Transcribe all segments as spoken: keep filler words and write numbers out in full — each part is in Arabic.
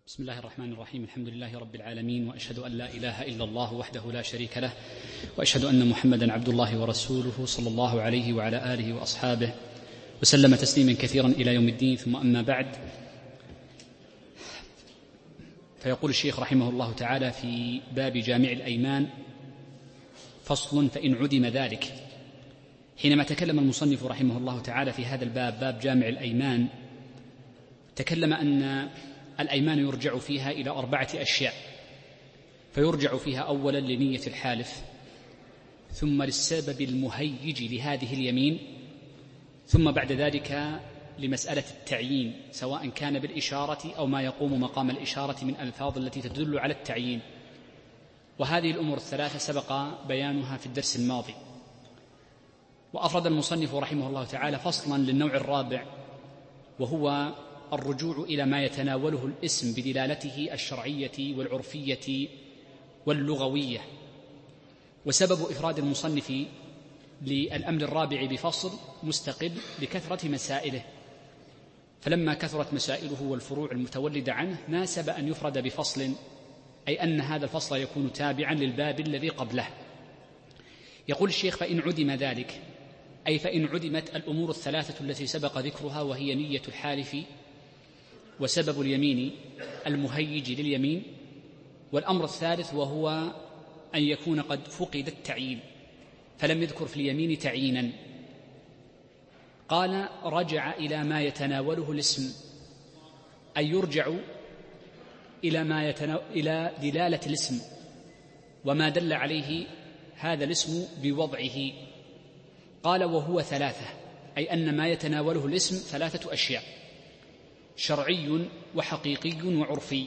بسم الله الرحمن الرحيم. الحمد لله رب العالمين، وأشهد أن لا إله إلا الله وحده لا شريك له، وأشهد أن محمدا عبد الله ورسوله صلى الله عليه وعلى آله وأصحابه وسلم تسليما كثيرا إلى يوم الدين. ثم أما بعد، فيقول الشيخ رحمه الله تعالى في باب جامع الأيمان: فصل: فإن عدم ذلك. حينما تكلم المصنف رحمه الله تعالى في هذا الباب، باب جامع الأيمان، تكلم أن الأيمان يرجع فيها إلى أربعة أشياء، فيرجع فيها أولا لنية الحالف، ثم للسبب المهيج لهذه اليمين، ثم بعد ذلك لمسألة التعيين، سواء كان بالإشارة أو ما يقوم مقام الإشارة من الألفاظ التي تدل على التعيين. وهذه الأمور الثلاثة سبق بيانها في الدرس الماضي. وأفرد المصنف رحمه الله تعالى فصلا للنوع الرابع، وهو الرجوع إلى ما يتناوله الاسم بدلالته الشرعية والعرفية واللغوية. وسبب إفراد المصنف للأمر الرابع بفصل مستقل لكثرة مسائله، فلما كثرت مسائله والفروع المتولدة عنه ناسب أن يفرد بفصل، أي أن هذا الفصل يكون تابعا للباب الذي قبله. يقول الشيخ: فإن عدم ذلك، أي فإن عدمت الأمور الثلاثة التي سبق ذكرها، وهي نية الحالف، وسبب اليمين المهيج لليمين، والأمر الثالث وهو أن يكون قد فقد التعيين، فلم يذكر في اليمين تعيينا. قال: رجع إلى ما يتناوله الاسم، أي يرجع إلى ما يتناول إلى دلالة الاسم وما دل عليه هذا الاسم بوضعه. قال: وهو ثلاثة، أي أن ما يتناوله الاسم ثلاثة أشياء: شرعي وحقيقي وعرفي.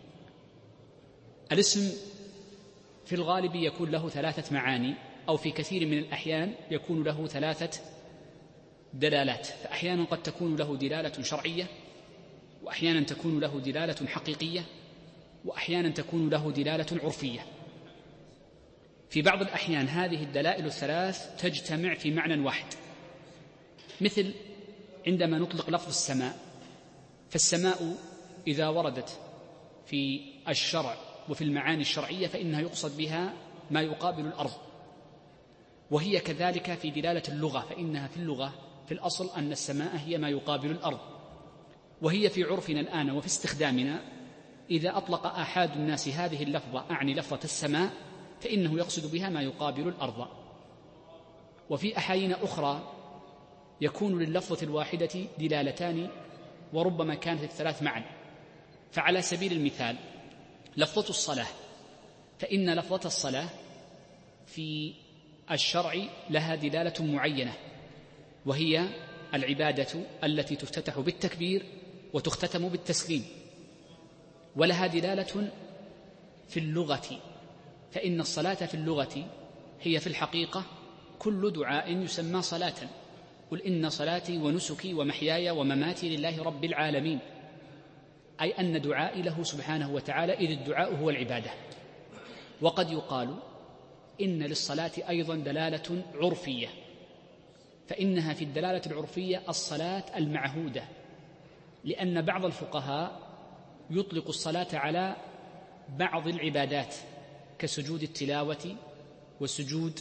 الاسم في الغالب يكون له ثلاثة معاني، أو في كثير من الأحيان يكون له ثلاثة دلالات، فأحيانا قد تكون له دلالة شرعية، وأحيانا تكون له دلالة حقيقية، وأحيانا تكون له دلالة عرفية. في بعض الأحيان هذه الدلائل الثلاث تجتمع في معنى واحد، مثل عندما نطلق لفظ السماء، فالسماء إذا وردت في الشرع وفي المعاني الشرعية فإنها يقصد بها ما يقابل الأرض، وهي كذلك في دلالة اللغة، فإنها في اللغة في الأصل أن السماء هي ما يقابل الأرض. وهي في عرفنا الآن وفي استخدامنا، إذا أطلق أحد الناس هذه اللفظة، أعني لفظة السماء، فإنه يقصد بها ما يقابل الأرض. وفي أحايين أخرى يكون لللفظة الواحدة دلالتان، وربما كانت الثلاث معا. فعلى سبيل المثال لفظة الصلاة، فإن لفظة الصلاة في الشرع لها دلالة معينة، وهي العبادة التي تفتتح بالتكبير وتختتم بالتسليم. ولها دلالة في اللغة، فإن الصلاة في اللغة هي في الحقيقة كل دعاء يسمى صلاة: قل إن صلاتي ونسكي ومحياي ومماتي لله رب العالمين، أي أن دعائي له سبحانه وتعالى، إذ الدعاء هو العبادة. وقد يقال إن للصلاة أيضا دلالة عرفية، فإنها في الدلالة العرفية الصلاة المعهودة، لأن بعض الفقهاء يطلق الصلاة على بعض العبادات كسجود التلاوة وسجود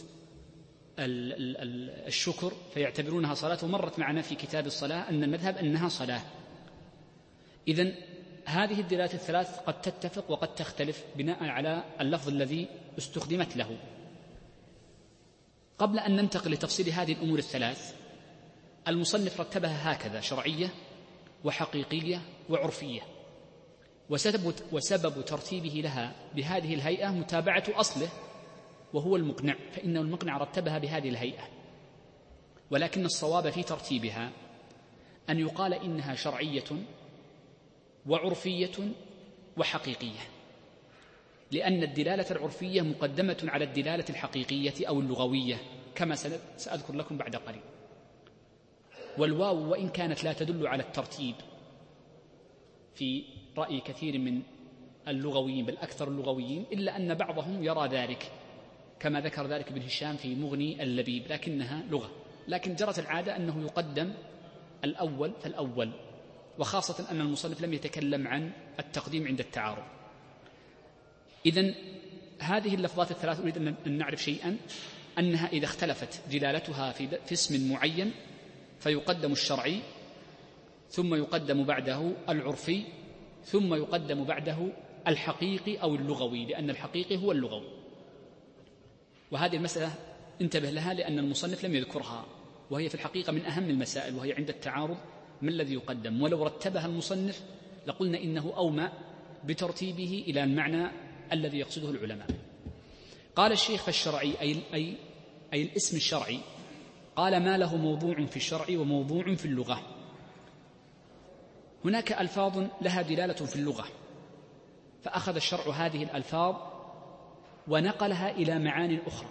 الشكر، فيعتبرونها صلاة. ومرت معنا في كتاب الصلاة أن المذهب أنها صلاة. إذن هذه الدلالات الثلاث قد تتفق وقد تختلف بناء على اللفظ الذي استخدمت له. قبل أن ننتقل لتفصيل هذه الأمور الثلاث، المصنف رتبها هكذا: شرعية وحقيقية وعرفية. وسبب, وسبب ترتيبه لها بهذه الهيئة متابعة أصله، وهو المقنع، فإن المقنع رتبها بهذه الهيئة. ولكن الصواب في ترتيبها أن يقال إنها شرعية وعرفية وحقيقية، لأن الدلالة العرفية مقدمة على الدلالة الحقيقية أو اللغوية، كما سأذكر لكم بعد قليل. والواو وإن كانت لا تدل على الترتيب في رأي كثير من اللغويين، بل أكثر اللغويين، إلا أن بعضهم يرى ذلك، كما ذكر ذلك ابن هشام في مغني اللبيب، لكنها لغة. لكن جرت العادة أنه يقدم الأول فالأول، وخاصة أن المصنف لم يتكلم عن التقديم عند التعارض. إذن هذه اللفظات الثلاث أريد أن نعرف شيئا، أنها إذا اختلفت دلالتها في اسم معين فيقدم الشرعي، ثم يقدم بعده العرفي، ثم يقدم بعده الحقيقي أو اللغوي، لأن الحقيقي هو اللغوي. وهذه المسألة انتبه لها لأن المصنف لم يذكرها، وهي في الحقيقة من أهم المسائل، وهي عند التعارض ما الذي يقدم. ولو رتبها المصنف لقلنا إنه أومى بترتيبه إلى المعنى الذي يقصده العلماء. قال الشيخ فالشرعي أي, أي, أي الاسم الشرعي، قال ما له موضوع في الشرع وموضوع في اللغة. هناك ألفاظ لها دلالة في اللغة، فأخذ الشرع هذه الألفاظ ونقلها إلى معاني أخرى،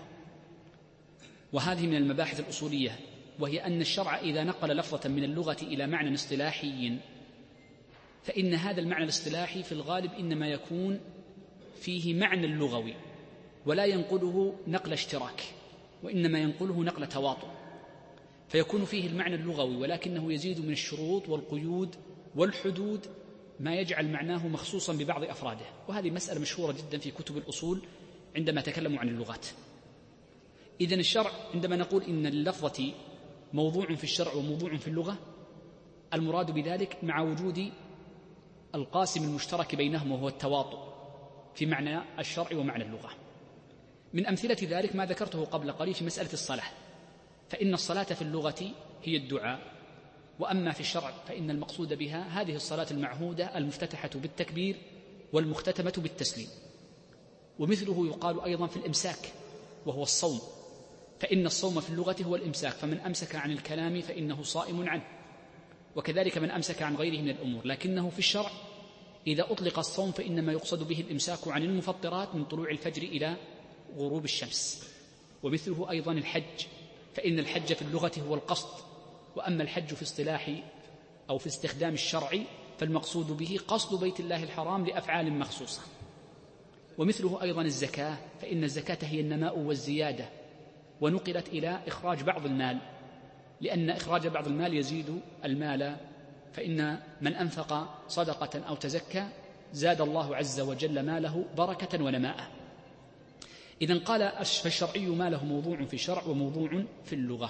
وهذه من المباحث الأصولية، وهي أن الشرع إذا نقل لفظة من اللغة إلى معنى اصطلاحي فإن هذا المعنى الاصطلاحي في الغالب إنما يكون فيه معنى اللغوي، ولا ينقله نقل اشتراك، وإنما ينقله نقل تواطؤ، فيكون فيه المعنى اللغوي، ولكنه يزيد من الشروط والقيود والحدود ما يجعل معناه مخصوصا ببعض أفراده. وهذه مسألة مشهورة جدا في كتب الأصول عندما تكلموا عن اللغات. إذن الشرع عندما نقول إن اللفظة موضوع في الشرع وموضوع في اللغة، المراد بذلك مع وجود القاسم المشترك بينهما وهو التواطؤ في معنى الشرع ومعنى اللغة. من أمثلة ذلك ما ذكرته قبل قليل في مسألة الصلاة، فإن الصلاة في اللغة هي الدعاء، وأما في الشرع فإن المقصود بها هذه الصلاة المعهودة المفتتحة بالتكبير والمختتمة بالتسليم. ومثله يقال أيضا في الإمساك وهو الصوم، فإن الصوم في اللغة هو الإمساك، فمن أمسك عن الكلام فإنه صائم عنه، وكذلك من أمسك عن غيره من الأمور. لكنه في الشرع إذا أطلق الصوم فإنما يقصد به الإمساك عن المفطرات من طلوع الفجر إلى غروب الشمس. ومثله أيضا الحج، فإن الحج في اللغة هو القصد، وأما الحج في اصطلاح أو في استخدام الشرع فالمقصود به قصد بيت الله الحرام لأفعال مخصوصة. ومثله أيضا الزكاة، فإن الزكاة هي النماء والزيادة، ونقلت إلى إخراج بعض المال، لأن إخراج بعض المال يزيد المال، فإن من أنفق صدقة أو تزكى زاد الله عز وجل ماله بركة ونماء. إذن قال فالشرعي ما له موضوع في الشرع وموضوع في اللغة.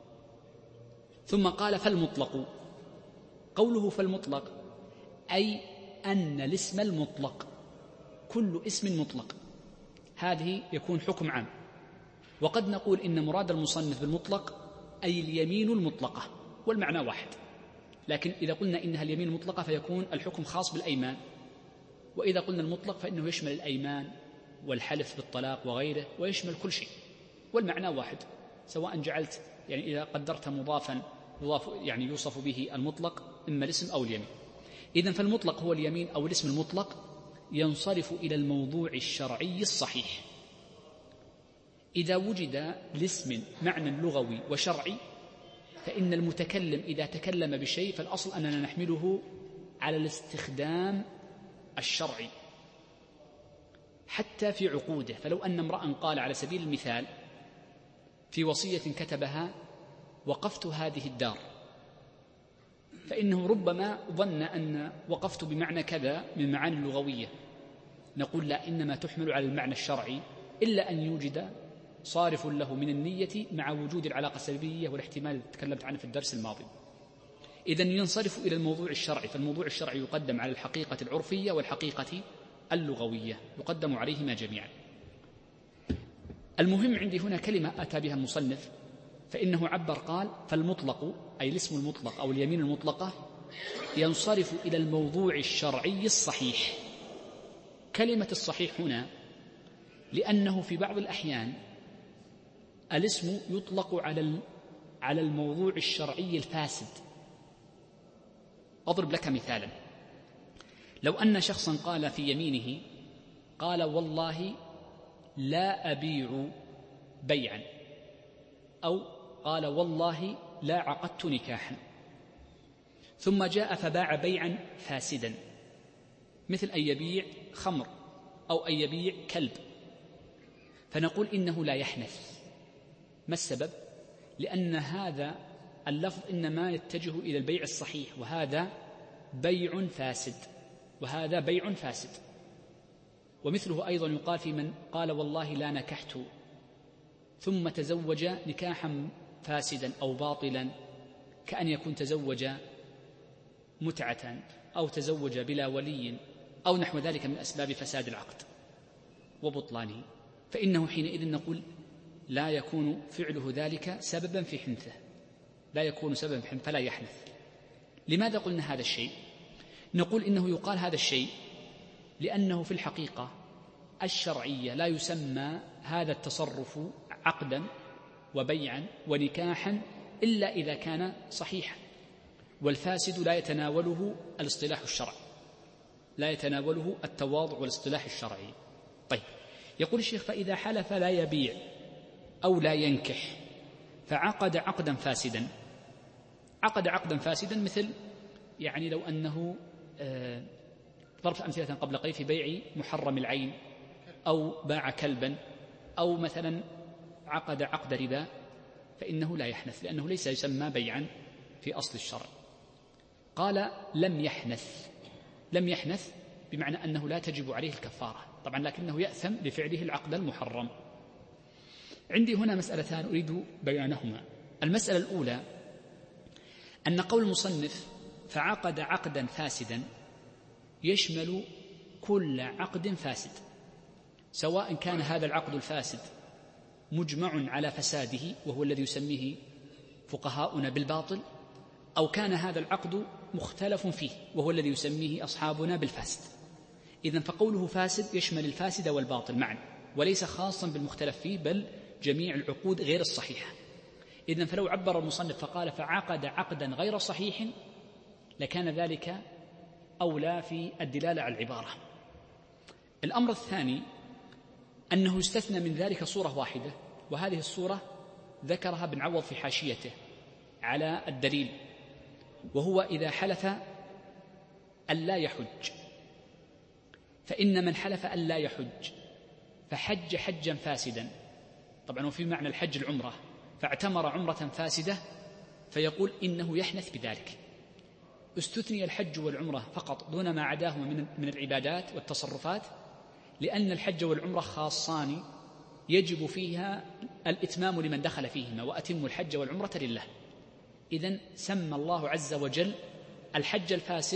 ثم قال فالمطلق، قوله فالمطلق أي أن الاسم المطلق، كل اسم مطلق، هذه يكون حكم عام. وقد نقول إن مراد المصنف بالمطلق أي اليمين المطلقة، والمعنى واحد، لكن إذا قلنا إنها اليمين المطلقة فيكون الحكم خاص بالأيمان، وإذا قلنا المطلق فإنه يشمل الأيمان والحلف بالطلاق وغيره، ويشمل كل شيء، والمعنى واحد، سواء جعلت يعني إذا قدرت مضافا يضاف يعني يوصف به المطلق إما الاسم أو اليمين. إذن فالمطلق هو اليمين أو الاسم المطلق، ينصرف إلى الموضوع الشرعي الصحيح. إذا وجد لاسم معنى لغوي وشرعي فإن المتكلم إذا تكلم بشيء فالأصل أننا نحمله على الاستخدام الشرعي حتى في عقوده. فلو أن امرأ قال على سبيل المثال في وصية كتبها وقفت هذه الدار، فإنه ربما ظن أن وقفت بمعنى كذا من معاني اللغوية، نقول لا، إنما تحمل على المعنى الشرعي، إلا أن يوجد صارف له من النية مع وجود العلاقة السببية والاحتمال الذي تكلمت عنه في الدرس الماضي. إذن ينصرف إلى الموضوع الشرعي، فالموضوع الشرعي يقدم على الحقيقة العرفية والحقيقة اللغوية، يقدم عليهما جميعا. المهم عندي هنا كلمة أتى بها المصنف، فإنه عبر قال فالمطلق أي الاسم المطلق أو اليمين المطلقة ينصرف إلى الموضوع الشرعي الصحيح. كلمة الصحيح هنا لأنه في بعض الأحيان الاسم يطلق على على الموضوع الشرعي الفاسد. أضرب لك مثالا، لو أن شخصا قال في يمينه قال والله لا أبيع بيعا، أو قال والله لا عقدت نكاحا، ثم جاء فباع بيعا فاسدا، مثل أن يبيع خمر أو أن يبيع كلب، فنقول إنه لا يحنث. ما السبب؟ لأن هذا اللفظ إنما يتجه إلى البيع الصحيح، وهذا بيع فاسد، وهذا بيع فاسد. ومثله أيضا يقال في من قال والله لا نكحت ثم تزوج نكاحا فاسدا أو باطلا، كأن يكون تزوج متعة أو تزوج بلا ولي أو نحو ذلك من أسباب فساد العقد وبطلانه، فإنه حينئذ نقول لا يكون فعله ذلك سببا في حنثه، لا يكون سببا في حنثه فلا يحنث. لماذا قلنا هذا الشيء؟ نقول إنه يقال هذا الشيء لأنه في الحقيقة الشرعية لا يسمى هذا التصرف عقدا وبيعا ونكاحا إلا إذا كان صحيحا، والفاسد لا يتناوله الاصطلاح الشرعي، لا يتناوله التواضع والاصطلاح الشرعي. طيب، يقول الشيخ فإذا حلف لا يبيع أو لا ينكح فعقد عقدا فاسدا. عقد عقدا فاسدا مثل يعني لو أنه آه ضرب أمثلة قبل قليل في بيع محرم العين، أو باع كلبا، أو مثلا عقد عقد ربا، فإنه لا يحنث لأنه ليس يسمى بيعا في أصل الشرع. قال لم يحنث، لم يحنث بمعنى أنه لا تجب عليه الكفارة طبعا، لكنه يأثم بفعله العقد المحرم. عندي هنا مسألتان أريد بيانهما. المسألة الأولى أن قول المصنف فعقد عقدا فاسدا يشمل كل عقد فاسد، سواء كان هذا العقد الفاسد مجمع على فساده وهو الذي يسميه فقهاؤنا بالباطل، أو كان هذا العقد مختلف فيه وهو الذي يسميه أصحابنا بالفاسد. إذن فقوله فاسد يشمل الفاسد والباطل معا، وليس خاصا بالمختلف فيه، بل جميع العقود غير الصحيحة. إذن فلو عبر المصنف فقال فعقد عقدا غير صحيح لكان ذلك أولى في الدلالة على العبارة. الأمر الثاني أنه يستثنى من ذلك صورة واحدة، وهذه الصورة ذكرها ابن عوض في حاشيته على الدليل، وهو إذا حلف ألا يحج. فإن من حلف ألا يحج فحج حجا فاسدا، طبعا وفي معنى الحج العمرة، فاعتمر عمرة فاسدة، فيقول إنه يحنث بذلك. استثني الحج والعمرة فقط دون ما عداهما من من العبادات والتصرفات، لأن الحج والعمرة خاصان يجب فيها الإتمام لمن دخل فيهما، وأتم الحج والعمرة لله. إذن سمى الله عز وجل الحج الفاسد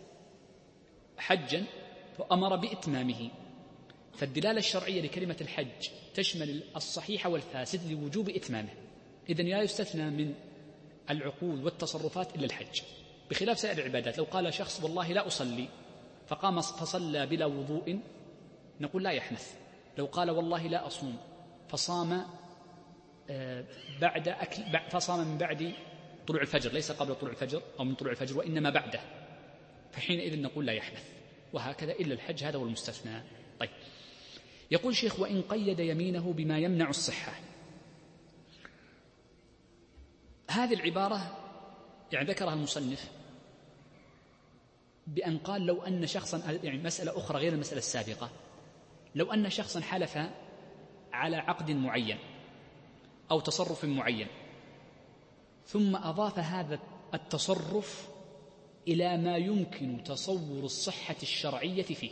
حجا وأمر بإتمامه، فالدلالة الشرعية لكلمة الحج تشمل الصحيح والفاسد لوجوب إتمامه. إذن لا يستثنى من العقود والتصرفات إلا الحج، بخلاف سائر العبادات. لو قال شخص والله لا أصلي فقام فصلى بلا وضوء نقول لا يحنث. لو قال والله لا أصوم فصام بعد أكل فصام من بعد طلوع الفجر، ليس قبل طلوع الفجر أو من طلوع الفجر وإنما بعده، فحينئذ نقول لا يحنث. وهكذا إلا الحج، هذا هو المستثنى. طيب، يقول شيخ وإن قيد يمينه بما يمنع الصحة. هذه العبارة يعني ذكرها المصنف بأن قال لو أن شخصا، يعني مسألة أخرى غير المسألة السابقة، لو أن شخصا حلف على عقد معين أو تصرف معين ثم أضاف هذا التصرف إلى ما يمكن تصور الصحة الشرعية فيه.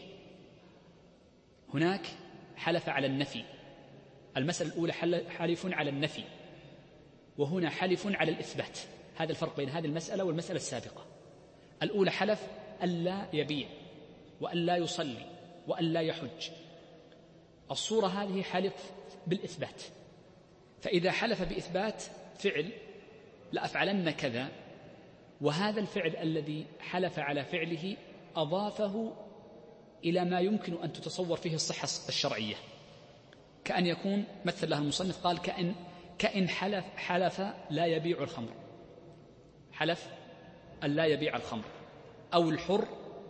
هناك حلف على النفي، المسألة الأولى حلف على النفي، وهنا حلف على الإثبات. هذا الفرق بين هذه المسألة والمسألة السابقة. الأولى حلف ألا يبيع وألا يصلي وألا يحج، الصورة هذه حلف بالإثبات. فإذا حلف بإثبات فعل لأفعلن كذا، وهذا الفعل الذي حلف على فعله أضافه إلى ما يمكن أن تتصور فيه الصحة الشرعية، كأن يكون مثل له المصنف قال كأن, كأن حلف, حلف لا يبيع الخمر، حلف أن لا يبيع الخمر أو الحر،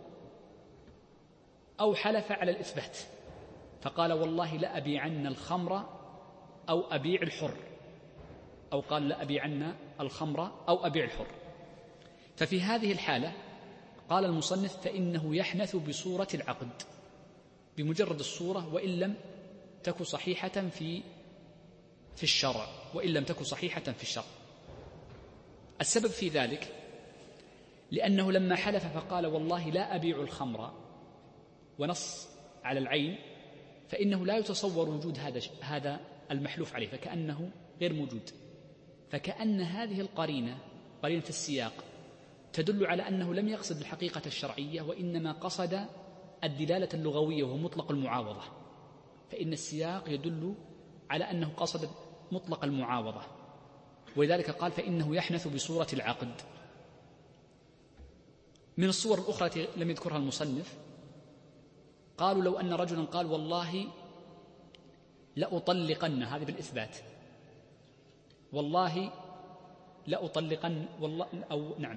أو حلف على الإثبات فقال والله لا أبيعن الخمر أو أبيع الحر، أو قال لا أبيعن الخمر أو أبيع الحر. ففي هذه الحالة قال المصنف فإنه يحنث بصورة العقد، بمجرد الصورة، وإن لم تكن صحيحة في في الشرع، وإن لم تكن صحيحة في الشرع. السبب في ذلك لأنه لما حلف فقال والله لا أبيع الخمر ونص على العين، فإنه لا يتصور وجود هذا هذا المحلوف عليه، فكأنه غير موجود. فكأن هذه القرينة، قرينة السياق، تدل على أنه لم يقصد الحقيقة الشرعية، وإنما قصد الدلالة اللغوية وهو مطلق المعاوضة. فإن السياق يدل على أنه قصد مطلق المعاوضة، ولذلك قال فإنه يحنث بصورة العقد. من الصور الأخرى التي لم يذكرها المصنف، قالوا لو أن رجلا قال والله لأطلقن، هذه بالإثبات، والله لأطلقن، والله أو نعم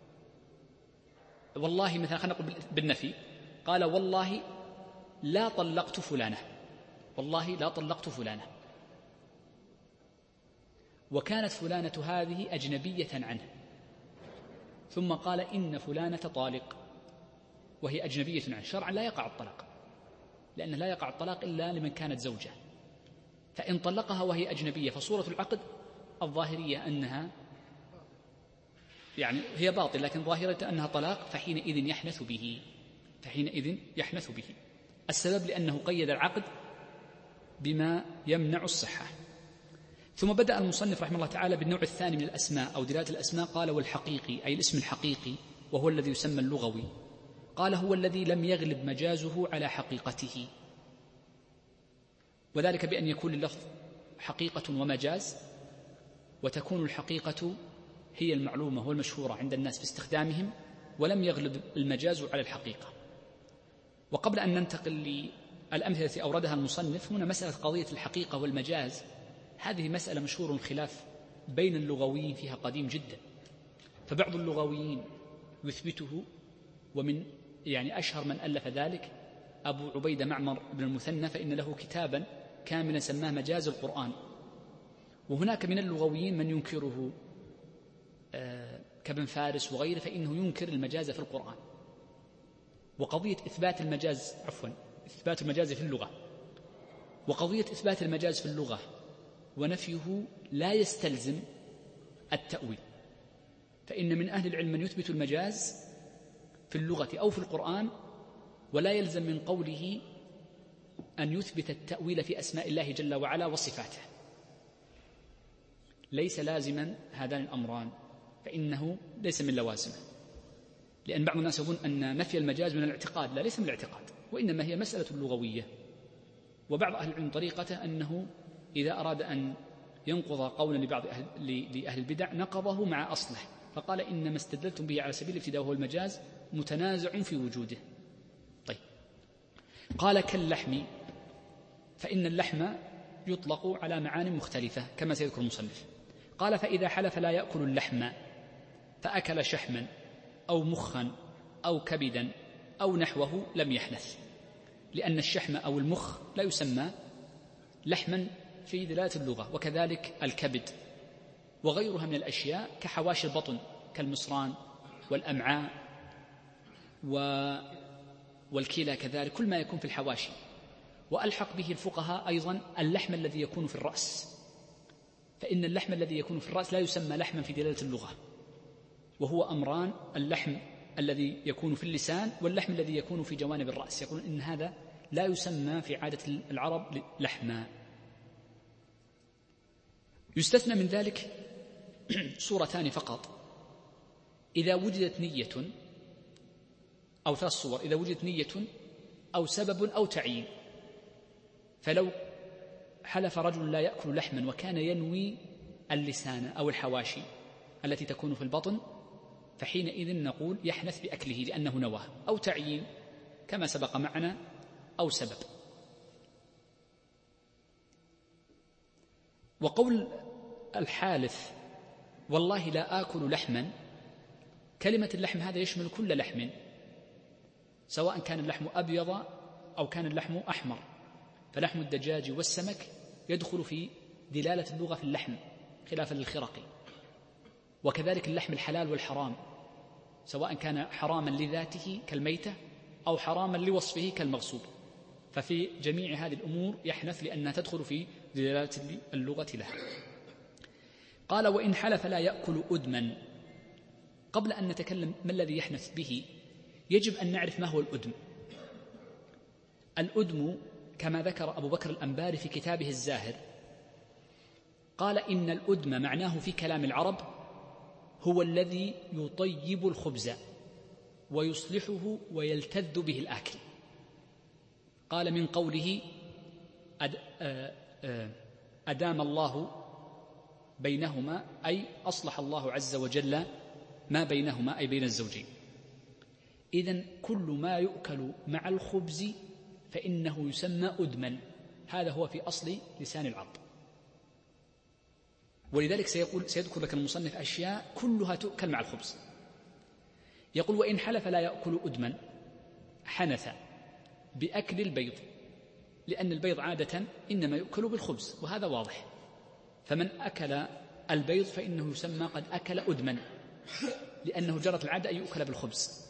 والله مثلا خلينا نقول بالنفي، قال والله لا طلقت فلانة، والله لا طلقت فلانة، وكانت فلانة هذه أجنبية عنه، ثم قال إن فلانة طالق وهي أجنبية عنه. شرعا لا يقع الطلاق، لأن لا يقع الطلاق إلا لمن كانت زوجة، فإن طلقها وهي أجنبية فصورة العقد الظاهرية أنها يعني هي باطل، لكن ظاهرة أنها طلاق، فحينئذ يحنث به فحينئذ يحنث به السبب لأنه قيد العقد بما يمنع الصحة. ثم بدأ المصنف رحمه الله تعالى بالنوع الثاني من الأسماء أو دلالة الأسماء، قال والحقيقي، أي الاسم الحقيقي، وهو الذي يسمى اللغوي. قال هو الذي لم يغلب مجازه على حقيقته، وذلك بأن يكون اللفظ حقيقة ومجاز، وتكون الحقيقة هي المعلومة والمشهورة عند الناس في استخدامهم، ولم يغلب المجاز على الحقيقة. وقبل أن ننتقل للأمثلة التي أوردها المصنف، هنا مسألة قضية الحقيقة والمجاز، هذه مسألة مشهور الخلاف بين اللغويين فيها قديم جدا، فبعض اللغويين يثبته، ومن يعني أشهر من ألف ذلك أبو عبيدة معمر بن المثنى، فإن له كتابا كاملا سماه مجاز القرآن. وهناك من اللغويين من ينكره كابن فارس وغيره، فإنه ينكر المجاز في القرآن. وقضية إثبات المجاز عفوا إثبات المجاز في اللغة وقضية إثبات المجاز في اللغة ونفيه لا يستلزم التأويل، فإن من أهل العلم من يثبت المجاز في اللغة أو في القرآن، ولا يلزم من قوله أن يثبت التأويل في أسماء الله جل وعلا وصفاته، ليس لازما هذان الأمران، فإنه ليس من لوازمه. لأن بعض الناس يقول أن نفي المجاز من الاعتقاد، لا، ليس من الاعتقاد، وإنما هي مسألة لغوية. وبعض أهل العلم طريقته أنه إذا أراد أن ينقض قولا لبعض أهل, لأهل البدع نقضه مع أصله، فقال إنما استدلتم به على سبيل الابتداء وهو المجاز متنازع في وجوده. طيب، قال كاللحم، فإن اللحم يطلق على معاني مختلفة كما سيذكر المصنف. قال فإذا حلف لا يأكل اللحم فأكل شحما أو مخا أو كبدا أو نحوه لم يحنث، لأن الشحم أو المخ لا يسمى لحما في دلالة اللغة، وكذلك الكبد وغيرها من الأشياء كحواشي البطن كالمصران والأمعاء والكلى، كذلك كل ما يكون في الحواشي. وألحق به الفقهاء أيضا اللحم الذي يكون في الرأس، فإن اللحم الذي يكون في الرأس لا يسمى لحما في دلالة اللغة، وهو أمران: اللحم الذي يكون في اللسان واللحم الذي يكون في جوانب الرأس، يقولون إن هذا لا يسمى في عادة العرب لحما. يستثنى من ذلك صورتان فقط إذا وجدت نية، أو ثلاث صور إذا وجدت نية أو سبب أو تعيين. فلو حلف رجل لا يأكل لحما وكان ينوي اللسان أو الحواشي التي تكون في البطن، فحينئذ نقول يحنث بأكله لأنه نواه، أو تعيين كما سبق معنا، أو سبب. وقول الحالف والله لا آكل لحما، كلمة اللحم هذا يشمل كل لحم، سواء كان اللحم أبيض أو كان اللحم أحمر، فلحم الدجاج والسمك يدخل في دلالة اللغة في اللحم خلافا للخرقي. وكذلك اللحم الحلال والحرام، سواء كان حراما لذاته كالميتة أو حراما لوصفه كالمغصوب، ففي جميع هذه الأمور يحنث لأنها تدخل في دلالة اللغة لها. قال وإن حلف لا يأكل أدما، قبل أن نتكلم ما الذي يحنث به يجب أن نعرف ما هو الأدم. الأدم كما ذكر أبو بكر الأنباري في كتابه الزاهر قال إن الأدم معناه في كلام العرب هو الذي يطيب الخبز ويصلحه ويلتذ به الآكل. قال من قوله أدام الله بينهما أي أصلح الله عز وجل ما بينهما أي بين الزوجين. إذن كل ما يؤكل مع الخبز فإنه يسمى أدما، هذا هو في أصل لسان العرب. ولذلك سيقول سيذكر لك المصنف أشياء كلها تؤكل مع الخبز. يقول وإن حلف لا يأكل أدما حنث بأكل البيض، لأن البيض عادة إنما يؤكل بالخبز وهذا واضح، فمن أكل البيض فإنه يسمى قد أكل أدما لأنه جرت العادة أن يؤكل بالخبز.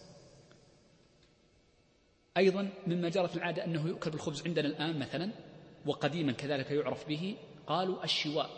أيضا مما جرت العادة أنه يؤكل بالخبز عندنا الآن مثلا وقديما كذلك يعرف به، قالوا الشواء،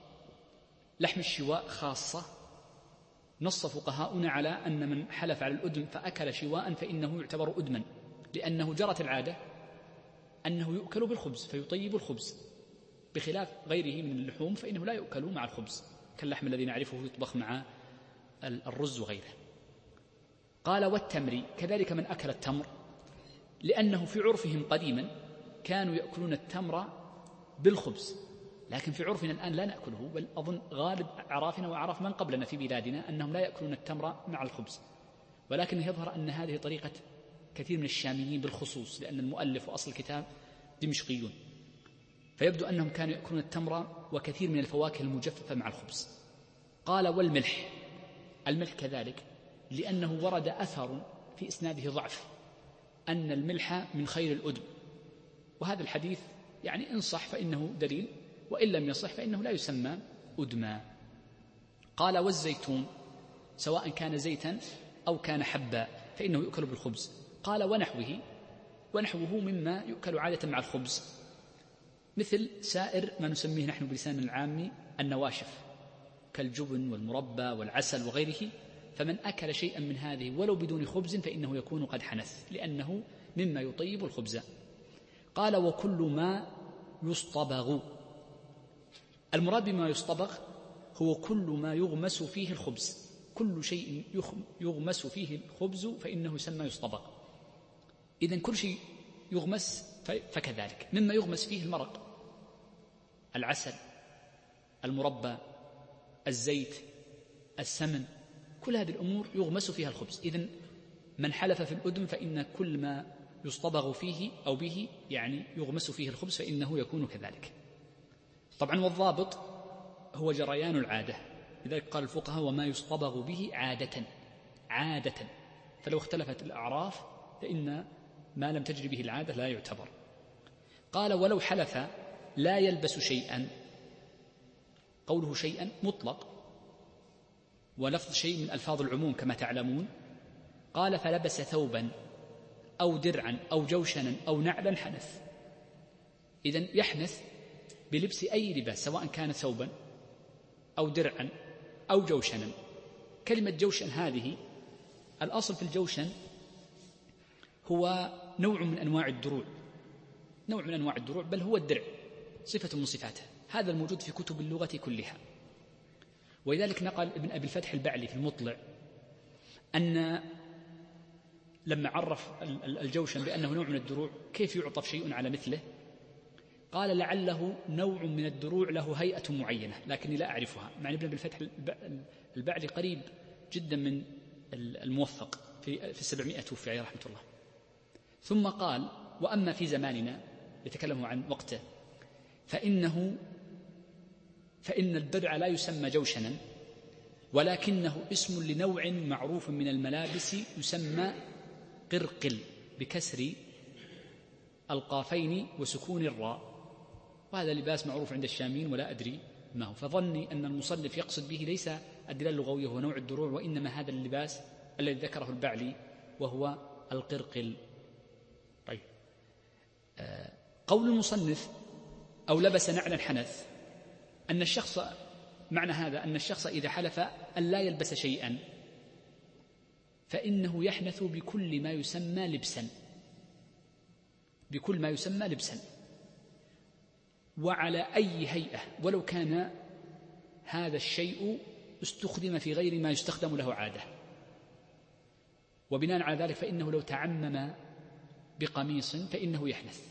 لحم الشواء خاصة. نص فقهاؤنا على أن من حلف على الأدم فأكل شواء فإنه يعتبر أدما، لأنه جرت العادة أنه يؤكل بالخبز فيطيب الخبز، بخلاف غيره من اللحوم فإنه لا يؤكل مع الخبز كاللحم الذي نعرفه يطبخ مع الرز وغيره. قال والتمر كذلك من أكل التمر، لأنه في عرفهم قديما كانوا يأكلون التمر بالخبز، لكن في عرفنا الآن لا نأكله، بل أظن غالب أعرافنا وأعراف من قبلنا في بلادنا أنهم لا يأكلون التمر مع الخبز، ولكن يظهر أن هذه طريقة كثير من الشاميين بالخصوص، لأن المؤلف وأصل الكتاب دمشقيون، فيبدو أنهم كانوا يأكلون التمر وكثير من الفواكه المجففة مع الخبز. قال والملح، الملح كذلك لأنه ورد أثر في إسناده ضعف أن الملح من خير الأدم، وهذا الحديث يعني إن صح فإنه دليل، وإن لم يصح فإنه لا يسمى أدما. قال والزيتون سواء كان زيتا أو كان حبا فإنه يؤكل بالخبز. قال ونحوه، ونحوه مما يؤكل عادة مع الخبز مثل سائر ما نسميه نحن بلسان العام النواشف كالجبن والمربى والعسل وغيره، فمن أكل شيئا من هذه ولو بدون خبز فإنه يكون قد حنث، لأنه مما يطيب الخبز. قال وكل ما يصطبغ، المراد بما يصطبغ هو كل ما يغمس فيه الخبز، كل شيء يغمس فيه الخبز فإنه يسمى يصطبغ. إذن كل شيء يغمس فكذلك، مما يغمس فيه المرق، العسل، المربى، الزيت، السمن، كل هذه الأمور يغمس فيها الخبز. إذن من حلف في الأدم فإن كل ما يصطبغ فيه أو به يعني يغمس فيه الخبز فإنه يكون كذلك. طبعا والضابط هو جريان العادة، لذلك قال الفقهاء وما يصطبغ به عادة عادة، فلو اختلفت الأعراف فإن ما لم تجري به العادة لا يعتبر. قال ولو حلف لا يلبس شيئا، قوله شيئا مطلق ولفظ شيء من ألفاظ العموم كما تعلمون. قال فلبس ثوبا أو درعا أو جوشنا أو نعلا حنث. إذن يحنث بلبس أي لباس سواء كان ثوبا أو درعا أو جوشنا. كلمة جوشن هذه الأصل في الجوشن هو نوع من أنواع الدروع، نوع من أنواع الدروع بل هو الدرع، صفة من صفاته، هذا الموجود في كتب اللغة كلها. ولذلك نقل ابن أبي الفتح البعلي في المطلع أن لما عرف الجوشن بأنه نوع من الدروع كيف يعطف شيء على مثله، قال لعله نوع من الدروع له هيئة معينة لكني لا أعرفها، مع ابن أبي الفتح البعلي قريب جدا من الموفق في السبعمائة توفي عليه رحمة الله. ثم قال وأما في زماننا، يتكلم عن وقته، فإنه فإن الدرع لا يسمى جوشنا ولكنه اسم لنوع معروف من الملابس يسمى قرقل بكسر القافين وسكون الراء، وهذا لباس معروف عند الشاميين ولا أدري ما هو، فظني أن المصنف يقصد به ليس الدلالة اللغوية هو نوع الدروع، وإنما هذا اللباس الذي ذكره البعلي وهو القرقل. طيب قول المصنف أو لبس نعلا حنث، أن الشخص معنى هذا أن الشخص إذا حلف أن لا يلبس شيئا فإنه يحنث بكل ما يسمى لبسا، بكل ما يسمى لبسا، وعلى أي هيئة، ولو كان هذا الشيء استخدم في غير ما يستخدم له عادة. وبناء على ذلك فإنه لو تعمم بقميص فإنه يحنث،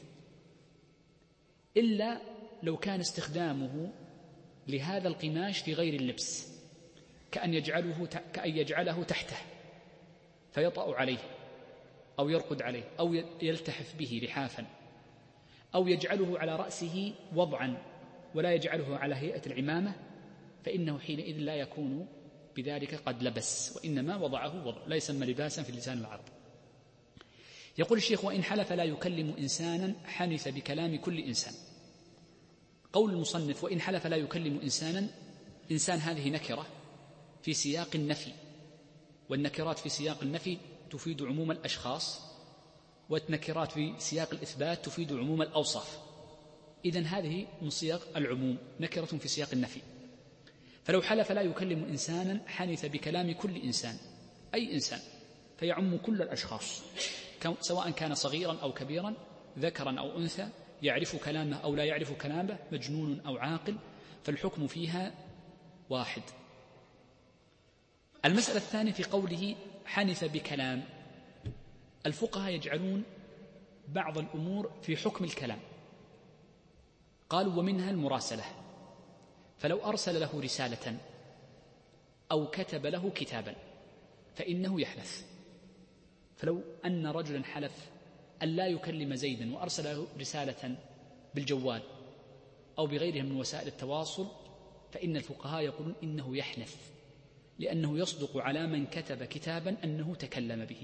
إلا لو كان استخدامه لهذا القماش في غير اللبس، كأن يجعله كأن يجعله تحته فيطأ عليه أو يرقد عليه أو يلتحف به لحافا، أو يجعله على رأسه وضعا ولا يجعله على هيئة العمامة، فإنه حينئذ لا يكون بذلك قد لبس، وإنما وضعه وضع، لا يسمى لباسا في لسان العرب. يقول الشيخ: وإن حلف لا يكلم إنسانا حنث بكلام كل إنسان. قول المصنف: وإن حلف لا يكلم إنسانا، إنسان هذه نكرة في سياق النفي، والنكرات في سياق النفي تفيد عموم الأشخاص، والنكرات في سياق الإثبات تفيد عموم الأوصاف. إذن هذه من سياق العموم، نكرة في سياق النفي. فلو حلف لا يكلم إنسانا حنث بكلام كل إنسان، أي إنسان، فيعم كل الأشخاص، سواء كان صغيرا أو كبيرا، ذكرا أو أنثى، يعرف كلامه أو لا يعرف كلامه، مجنون أو عاقل، فالحكم فيها واحد. المسألة الثانية في قوله حنث بكلام، الفقهاء يجعلون بعض الأمور في حكم الكلام، قالوا: ومنها المراسلة، فلو أرسل له رسالة أو كتب له كتابا فإنه يحنث. فلو أن رجلا حلف أن لا يكلم زيدا وأرسل له رسالة بالجوال أو بغيرها من وسائل التواصل، فإن الفقهاء يقولون إنه يحنث، لأنه يصدق على من كتب كتابا أنه تكلم به.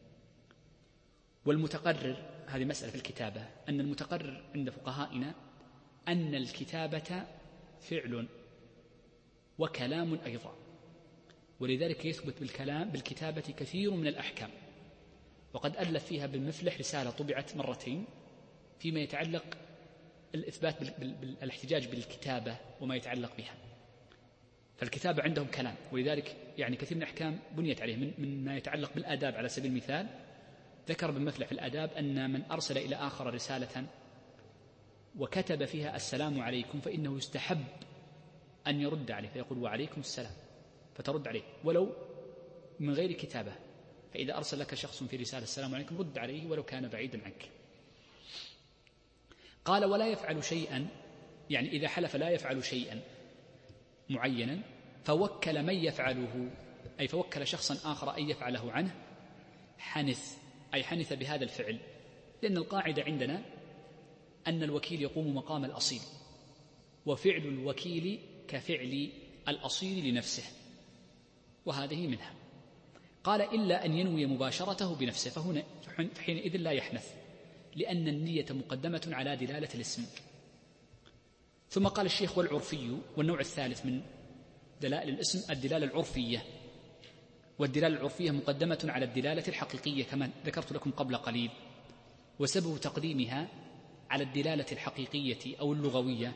والمتقرر، هذه مسألة في الكتابة، أن المتقرر عند فقهائنا أن الكتابة فعل وكلام أيضا، ولذلك يثبت بالكلام بالكتابة كثير من الأحكام. وقد ألف فيها بالمفلح رسالة طبعت مرتين فيما يتعلق الإثبات بالاحتجاج بالكتابة وما يتعلق بها. فالكتابة عندهم كلام، ولذلك يعني كثير من الأحكام بنيت عليه. من, من ما يتعلق بالآداب على سبيل المثال، ذكر بالمفلح في الآداب أن من أرسل إلى آخر رسالة وكتب فيها السلام عليكم فإنه يستحب أن يرد عليه، فيقول: وعليكم السلام، فترد عليه ولو من غير كتابة. فإذا أرسل لك شخص في رسالة السلام عليكم رد عليه ولو كان بعيدا عنك. قال: ولا يفعل شيئا، يعني إذا حلف لا يفعل شيئا معينا فوكل من يفعله، أي فوكل شخصا آخر أن يفعله عنه، حنث، أي حنث بهذا الفعل. لأن القاعدة عندنا أن الوكيل يقوم مقام الأصيل، وفعل الوكيل كفعل الأصيل لنفسه، وهذه منها. قال: إلا أن ينوي مباشرته بنفسه، فهنا حينئذ لا يحنث، لأن النية مقدمة على دلالة الاسم. ثم قال الشيخ: والعرفي، والنوع الثالث من دلائل الاسم الدلالة العرفية، والدلالة العرفية مقدمة على الدلالة الحقيقية كما ذكرت لكم قبل قليل. وسبب تقديمها على الدلالة الحقيقية أو اللغوية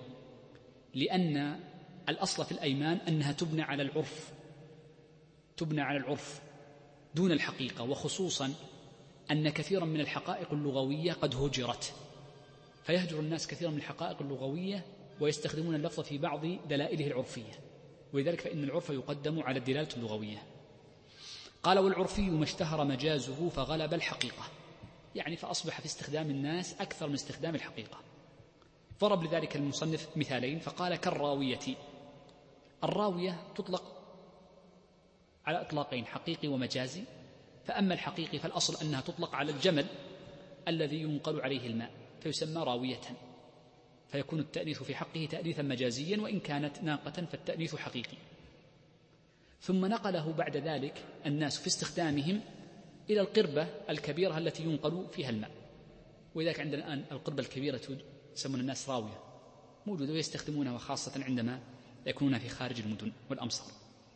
لأن الأصل في الأيمان أنها تبنى على العرف، تبنى على العرف دون الحقيقة، وخصوصا أن كثيرا من الحقائق اللغوية قد هجرت، فيهجر الناس كثيرا من الحقائق اللغوية ويستخدمون اللفظ في بعض دلائله العرفية، ولذلك فإن العرف يقدم على الدلالة اللغوية. قال: والعرفي ما اشتهر مجازه فغلب الحقيقة، يعني فأصبح في استخدام الناس أكثر من استخدام الحقيقة. ضرب لذلك المصنف مثالين، فقال: كالراوية. الراوية تطلق على إطلاقين، حقيقي ومجازي. فأما الحقيقي فالأصل أنها تطلق على الجمل الذي ينقل عليه الماء فيسمى راوية، فيكون التأنيث في حقه تأنيثا مجازيا، وإن كانت ناقة فالتأنيث حقيقي. ثم نقله بعد ذلك الناس في استخدامهم إلى القربة الكبيرة التي ينقل فيها الماء، وإذاك عندنا الآن القربة الكبيرة يسمون الناس راوية، موجودة ويستخدمونها خاصة عندما يكونون في خارج المدن والأمصار.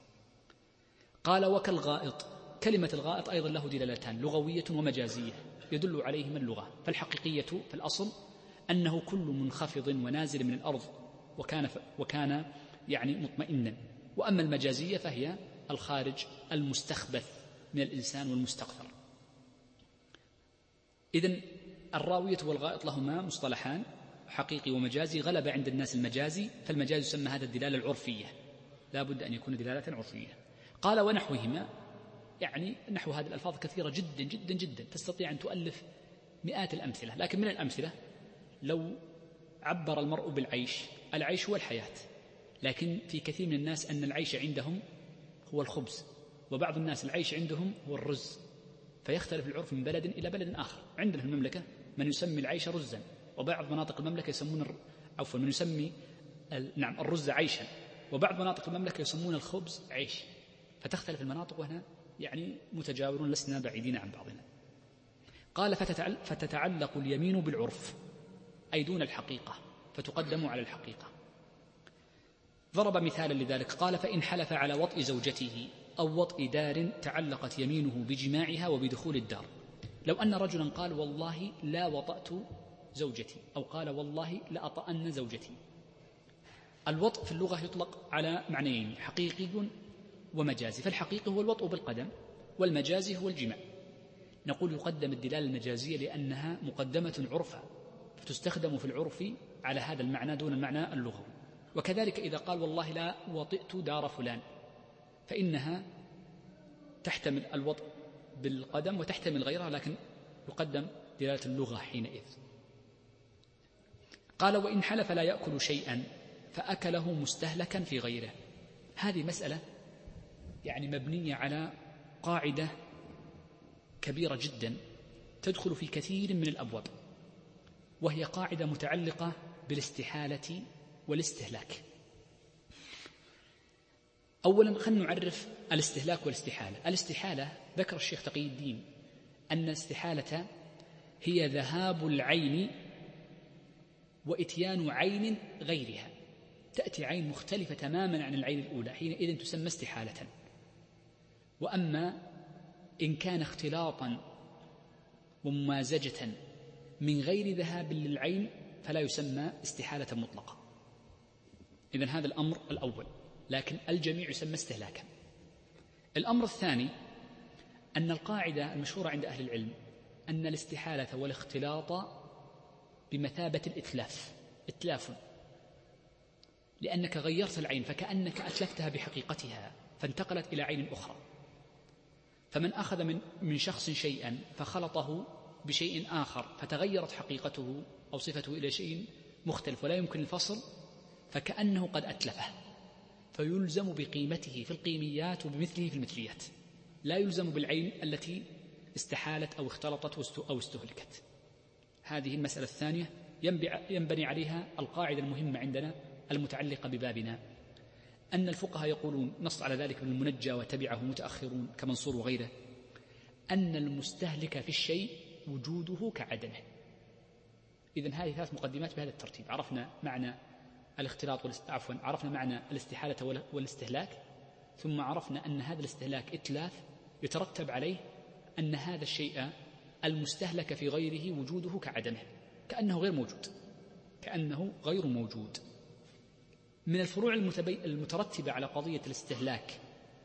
قال: وكالغائط. كلمة الغائط أيضا له دلالتان، لغوية ومجازية، يدل عليهما اللغة. فالحقيقية في الأصل أنه كل منخفض ونازل من الأرض وكان, وكان يعني مطمئنا. وأما المجازية فهي الخارج المستخبث من الإنسان والمستقذر. إذن الراوية والغائط لهما مصطلحان حقيقي ومجازي. غلب عند الناس المجازي، فالمجاز يسمى هذا الدلالة العرفية، لا بد أن يكون دلالة عرفية. قال ونحوهما، يعني نحو هذه الألفاظ كثيرة جدا جدا جدا، تستطيع أن تؤلف مئات الأمثلة. لكن من الأمثلة لو عبر المرء بالعيش، العيش هو الحياة، لكن في كثير من الناس أن العيش عندهم هو الخبز، وبعض الناس العيش عندهم هو الرز، فيختلف العرف من بلد إلى بلد آخر. عندنا في المملكة من يسمي العيش رزا، وبعض مناطق المملكة يسمون الر... عفوا من يسمي ال... نعم الرز عيشا، وبعض مناطق المملكة يسمون الخبز عيش، فتختلف المناطق، وهنا يعني متجاورون، لسنا بعيدين عن بعضنا. قال فتتعل... فتتعلق اليمين بالعرف، أي دون الحقيقة، فتقدم على الحقيقة. ضرب مثالا لذلك، قال فإن حلف على وطء زوجته أو وطء دار تعلقت يمينه بجماعها وبدخول الدار. لو أن رجلا قال والله لا وطأت زوجتي، أو قال والله لا أطأن زوجتي. الوطء في اللغة يطلق على معنيين، حقيقي ومجازي. فالحقيقي هو الوطء بالقدم، والمجازي هو الجماع. نقول يقدم الدلالة المجازية لأنها مقدمة عرفا، فتستخدم في العرف على هذا المعنى دون المعنى اللغوي. وكذلك إذا قال والله لا وطئت دار فلان، فإنها تحتمل الوطء بالقدم وتحتمل غيرها، لكن يقدم دلالة اللغة حينئذ. قال وإن حلف لا يأكل شيئا فأكله مستهلكا في غيره. هذه مسألة يعني مبنية على قاعدة كبيرة جدا تدخل في كثير من الأبواب، وهي قاعدة متعلقة بالاستحالة والاستهلاك. أولا خلينا نعرف الاستهلاك والاستحالة. الاستحالة ذكر الشيخ تقي الدين أن الاستحالة هي ذهاب العين وإتيان عين غيرها، تأتي عين مختلفة تماما عن العين الأولى، حينئذ تسمى استحالة. وأما إن كان اختلاطا وممازجة من غير ذهاب للعين فلا يسمى استحالة مطلقة. إذن هذا الأمر الأول، لكن الجميع يسمى استهلاكا. الأمر الثاني أن القاعدة المشهورة عند أهل العلم أن الاستحالة والاختلاط بمثابة الإتلاف، إتلاف، لأنك غيرت العين فكأنك أتلفتها بحقيقتها فانتقلت إلى عين أخرى. فمن أخذ من من شخص شيئا فخلطه بشيء آخر فتغيرت حقيقته أو صفته إلى شيء مختلف ولا يمكن الفصل، فكأنه قد أتلفه، فيلزم بقيمته في القيميات وبمثله في المثليات، لا يلزم بالعين التي استحالت أو اختلطت أو استهلكت. هذه المسألة الثانية ينبني عليها القاعدة المهمة عندنا المتعلقة ببابنا، أن الفقهاء يقولون، نص على ذلك ابن المنجى وتبعه متأخرون كمنصور وغيره، أن المستهلك في الشيء وجوده كعدمه. إذن هذه ثلاث مقدمات بهذا الترتيب. عرفنا معنى الاختلاط عفوا عرفنا معنى الاستحالة والاستهلاك، ثم عرفنا أن هذا الاستهلاك إتلاف يترتب عليه أن هذا الشيء المستهلك في غيره وجوده كعدمه، كأنه غير موجود، كأنه غير موجود. من الفروع المترتبة على قضية الاستهلاك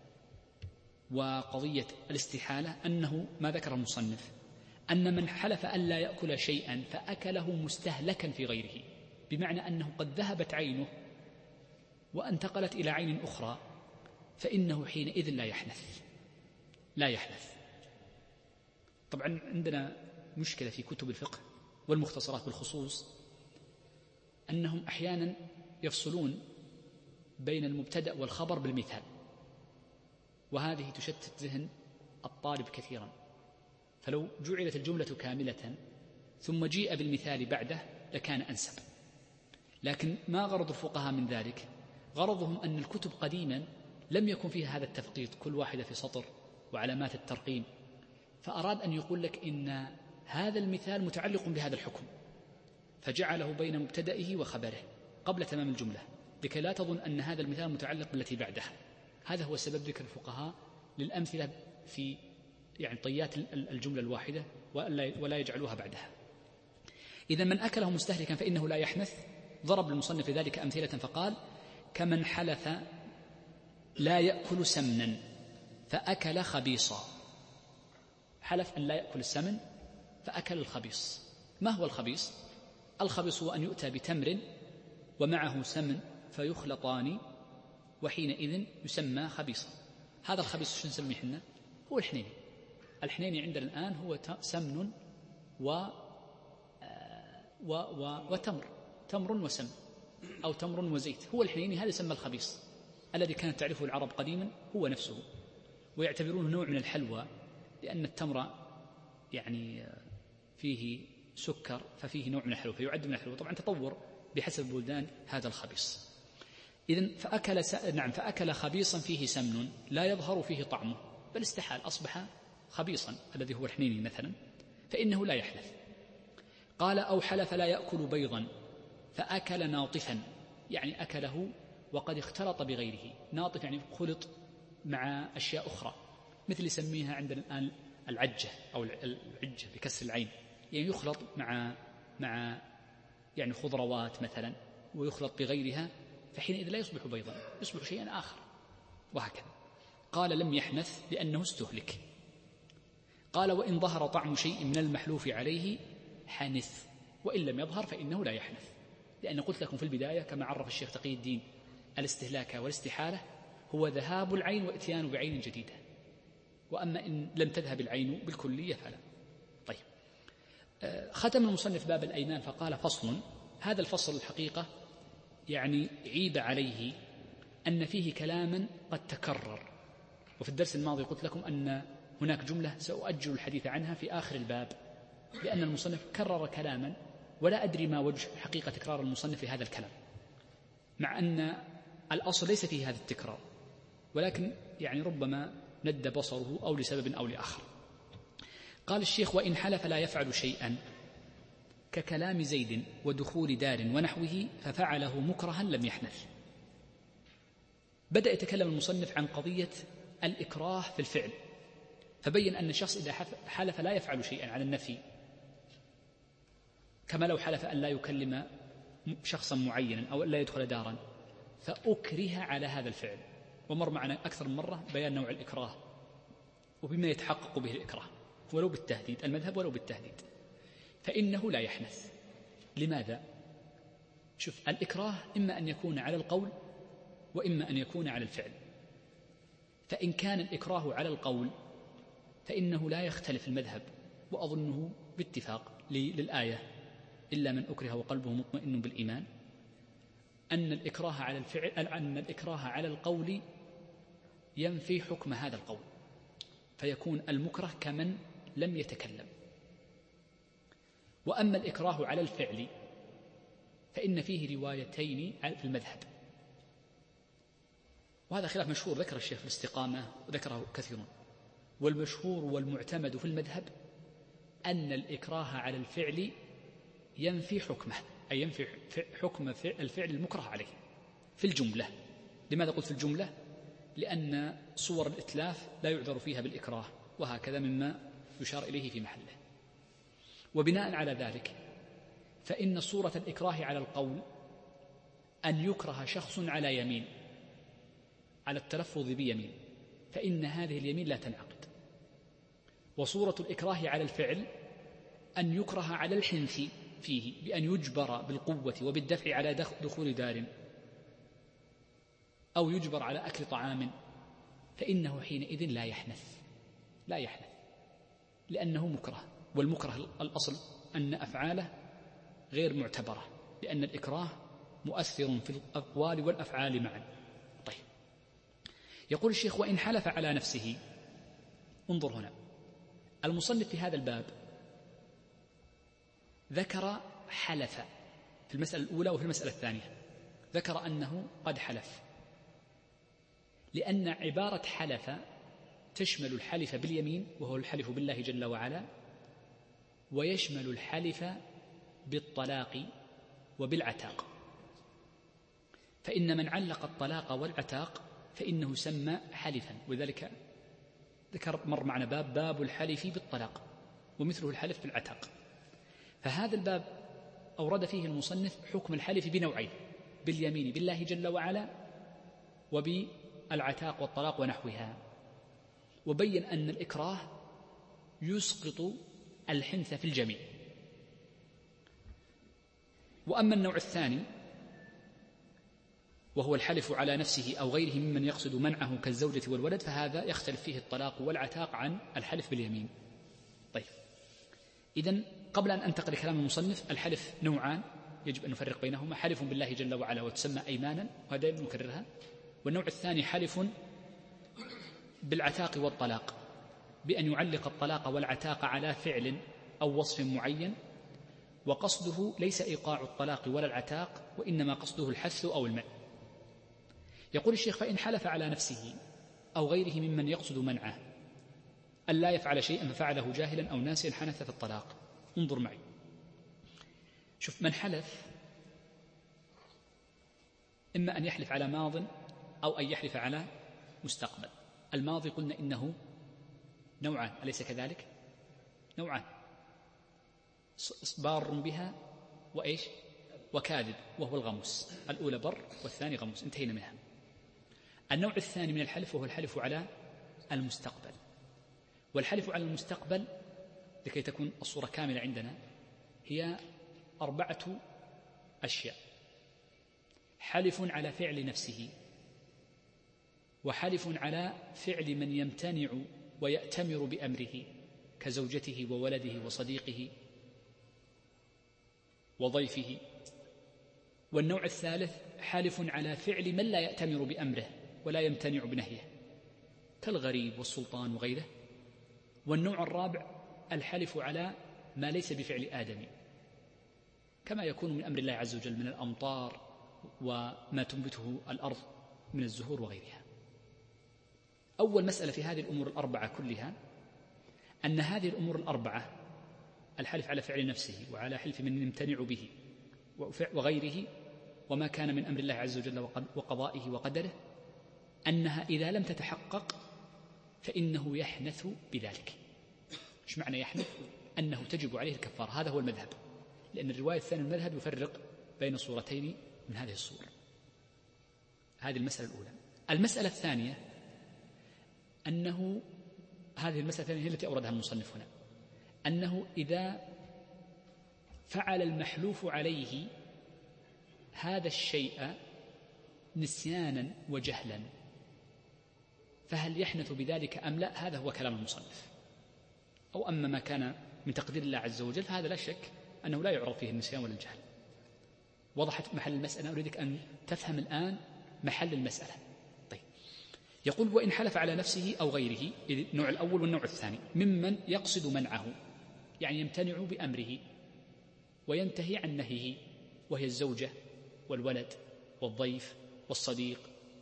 وقضية الاستحالة أنه ما ذكر المصنف أن من حلف أن لا يأكل شيئا فأكله مستهلكا في غيره، بمعنى أنه قد ذهبت عينه وانتقلت إلى عين أخرى، فإنه حينئذ لا يحنث لا يحنث طبعا عندنا مشكلة في كتب الفقه والمختصرات بالخصوص، أنهم أحيانا يفصلون بين المبتدأ والخبر بالمثال، وهذه تشتت ذهن الطالب كثيرا. فلو جعلت الجملة كاملة ثم جيء بالمثال بعده لكان أنسب، لكن ما غرض الفقهاء من ذلك؟ غرضهم أن الكتب قديما لم يكن فيها هذا التفقيط، كل واحدة في سطر وعلامات الترقيم، فأراد أن يقول لك إن هذا المثال متعلق بهذا الحكم، فجعله بين مبتدئه وخبره قبل تمام الجملة، لكي لا تظن أن هذا المثال متعلق بالتي بعدها. هذا هو سبب ذكر الفقهاء للأمثلة في يعني طيات الجملة الواحدة ولا يجعلوها بعدها. إذا من أكله مستهلكا فإنه لا يحنث. ضرب المصنف ذلك أمثلة فقال: كمن حلف لا يأكل سمنا فأكل خبيصا. حلف أن لا يأكل السمن فأكل الخبيص. ما هو الخبيص؟ الخبيص هو أن يؤتى بتمر ومعه سمن فيخلطان وحينئذ يسمى خبيصا. هذا الخبيص شو نسميه حنا؟ هو الحنيني. الحنيني عندنا الآن هو سمن و... و... و... وتمر، تمر وسمن أو تمر وزيت، هو الحنيني. هذا يسمى الخبيص الذي كانت تعرفه العرب قديما، هو نفسه، ويعتبرونه نوع من الحلوى، لأن التمر يعني فيه سكر ففيه نوع من الحلوى فيعد من الحلوى. طبعا تطور بحسب البلدان هذا الخبيص. إذن فأكل س... نعم فأكل خبيصا فيه سمن لا يظهر فيه طعمه، بل استحال، أصبح خبيصا الذي هو الحنيني مثلا، فإنه لا يحلف. قال أو حلف لا يأكل بيضا فأكل ناطفا، يعني أكله وقد اختلط بغيره. ناطف يعني خلط مع أشياء أخرى، مثل يسميها عندنا الآن العجة أو العجة بكسر العين، يعني يخلط مع مع يعني خضروات مثلا ويخلط بغيرها، فحينئذ لا يصبح بيضا، يصبح شيئا آخر، وهكذا. قال لم يحنث لأنه استهلك. قال وإن ظهر طعم شيء من المحلوف عليه حنث، وإن لم يظهر فإنه لا يحنث، لأن قلت لكم في البداية كما عرف الشيخ تقي الدين الاستهلاك والاستحالة هو ذهاب العين وإتيان بعين جديدة، وأما إن لم تذهب العين بالكلية فلا. طيب، ختم المصنف باب الأيمان فقال فصل. هذا الفصل الحقيقة يعني عيب عليه أن فيه كلاما قد تكرر، وفي الدرس الماضي قلت لكم أن هناك جملة سأؤجل الحديث عنها في آخر الباب، لأن المصنف كرر كلاما ولا أدري ما وجه حقيقة تكرار المصنف في هذا الكلام، مع أن الأصل ليس فيه هذا التكرار، ولكن يعني ربما ند بصره أو لسبب أو لآخر. قال الشيخ وإن حلف لا يفعل شيئا ككلام زيد ودخول دار ونحوه ففعله مكرها لم يحنث. بدأ يتكلم المصنف عن قضية الإكراه في الفعل، فبين أن الشخص إذا حلف لا يفعل شيئا على النفي، كما لو حلف أن لا يكلم شخصا معينا أو أن لا يدخل دارا فأكره على هذا الفعل، ومر معنا أكثر من مرة بيان نوع الإكراه وبما يتحقق به الإكراه ولو بالتهديد، المذهب ولو بالتهديد، فإنه لا يحنث. لماذا؟ شوف، الإكراه إما أن يكون على القول وإما أن يكون على الفعل. فإن كان الإكراه على القول فإنه لا يختلف المذهب، وأظنه باتفاق للآية إلا من أكره وقلبه مطمئن بالإيمان، أن الإكراه على الفعل أن الإكراه على القول ينفي حكم هذا القول، فيكون المكره كمن لم يتكلم. وأما الإكراه على الفعل فإن فيه روايتين في المذهب، وهذا خلاف مشهور ذكر الشيخ في الاستقامة وذكره كثيرون، والمشهور والمعتمد في المذهب أن الإكراه على الفعل ينفي حكمه، أي ينفي حكم الفعل المكره عليه في الجملة. لماذا قلت في الجملة؟ لأن صور الإتلاف لا يعذر فيها بالإكراه، وهكذا مما يشار إليه في محله. وبناء على ذلك فإن صورة الإكراه على القول أن يكره شخص على يمين، على التلفظ بيمين، فإن هذه اليمين لا تنعقد. وصورة الإكراه على الفعل أن يكره على الحنث فيه بأن يجبر بالقوة وبالدفع على دخول دار أو يجبر على أكل طعام، فإنه حينئذ لا يحنث لا يحنث لأنه مكره، والمكره الأصل أن أفعاله غير معتبرة، لأن الإكراه مؤثر في الأقوال والأفعال معا. طيب، يقول الشيخ وإن حلف على نفسه. انظر هنا، المصنف في هذا الباب ذكر حلف في المسألة الأولى وفي المسألة الثانية، ذكر أنه قد حلف، لأن عبارة حلف تشمل الحلف باليمين وهو الحلف بالله جل وعلا، ويشمل الحلف بالطلاق وبالعتاق. فإن من علق الطلاق والعتاق فإنه يسمى حلفا، وذلك ذكر مر معنا باب باب الحلف بالطلاق ومثله الحلف بالعتاق. فهذا الباب أورد فيه المصنف حكم الحلف بنوعين، باليمين بالله جل وعلا وبالعتاق والطلاق ونحوها، وبين أن الإكراه يسقط الحنث في الجميع. وأما النوع الثاني وهو الحلف على نفسه أو غيره ممن يقصد منعه كالزوجة والولد، فهذا يختلف فيه الطلاق والعتاق عن الحلف باليمين. طيب، إذن قبل أن أنتقل لكلام المصنف، الحلف نوعان يجب أن نفرق بينهما: حلف بالله جل وعلا وتسمى أيمانا، وهذا نكررها. والنوع الثاني حلف بالعتاق والطلاق، بأن يعلق الطلاق والعتاق على فعل أو وصف معين، وقصده ليس إيقاع الطلاق ولا العتاق، وإنما قصده الحث أو المنع. يقول الشيخ: فإن حلف على نفسه أو غيره ممن يقصد منعه أن لا يفعل شيئا ففعله جاهلا أو ناسيا حنث في الطلاق. انظر معي، شوف، من حلف إما أن يحلف على ماض أو أن يحلف على مستقبل. الماضي قلنا إنه نوعان، أليس كذلك؟ نوعان: بار بها وإيش وكاذب، وهو الغموس. الأولى بر والثاني غموس، انتهينا منها. النوع الثاني من الحلف وهو الحلف على المستقبل. والحلف على المستقبل لكي تكون الصورة كاملة عندنا هي أربعة أشياء: حلف على فعل نفسه، وحلف على فعل من يمتنع ويأتمر بأمره كزوجته وولده وصديقه وضيفه. والنوع الثالث حلف على فعل من لا يأتمر بأمره ولا يمتنع بنهيه كالغريب والسلطان وغيره. والنوع الرابع الحلف على ما ليس بفعل آدمي، كما يكون من أمر الله عز وجل من الأمطار وما تنبته الأرض من الزهور وغيرها. أول مسألة في هذه الأمور الأربعة كلها أن هذه الأمور الأربعة، الحلف على فعل نفسه وعلى حلف من يمتنع به وغيره وما كان من أمر الله عز وجل وقضائه وقدره، أنها إذا لم تتحقق فإنه يحنث بذلك. إيش معنى يحنث؟ أنه تجب عليه الكفارة. هذا هو المذهب، لأن الرواية الثانية المذهب يفرق بين صورتين من هذه الصور. هذه المسألة الأولى. المسألة الثانية أنه هذه المسألة الثانية هي التي أوردها المصنف هنا، أنه إذا فعل المحلوف عليه هذا الشيء نسيانا وجهلا فهل يحنث بذلك أم لا؟ هذا هو كلام المصنف. أو أما ما كان من تقدير الله عز وجل فهذا لا شك أنه لا يعرف فيه النسيان ولا الجهل. وضحت محل المسألة؟ أريدك أن تفهم الآن محل المسألة. طيب، يقول: وإن حلف على نفسه أو غيره، النوع الأول والنوع الثاني، ممن يقصد منعه يعني يمتنع بأمره وينتهي عن نهيه، وهي الزوجة والولد والضيف والصديق،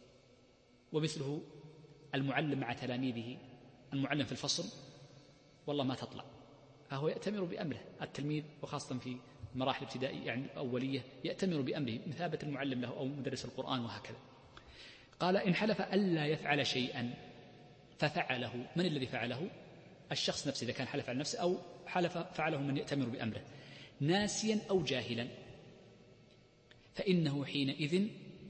ومثله المعلم مع تلاميذه، المعلم في الفصل والله ما تطلع، فهو يأتمر بأمره. التلميذ وخاصة في المراحل الابتدائية يعني الأولية يأتمر بأمره مثابة المعلم له أو مدرس القرآن وهكذا. قال: إن حلف ألا يفعل شيئا ففعله. من الذي فعله؟ الشخص نفسه، إذا كان حلف على نفسه، أو حلف فعله من يأتمر بأمره ناسيا أو جاهلا، فإنه حينئذ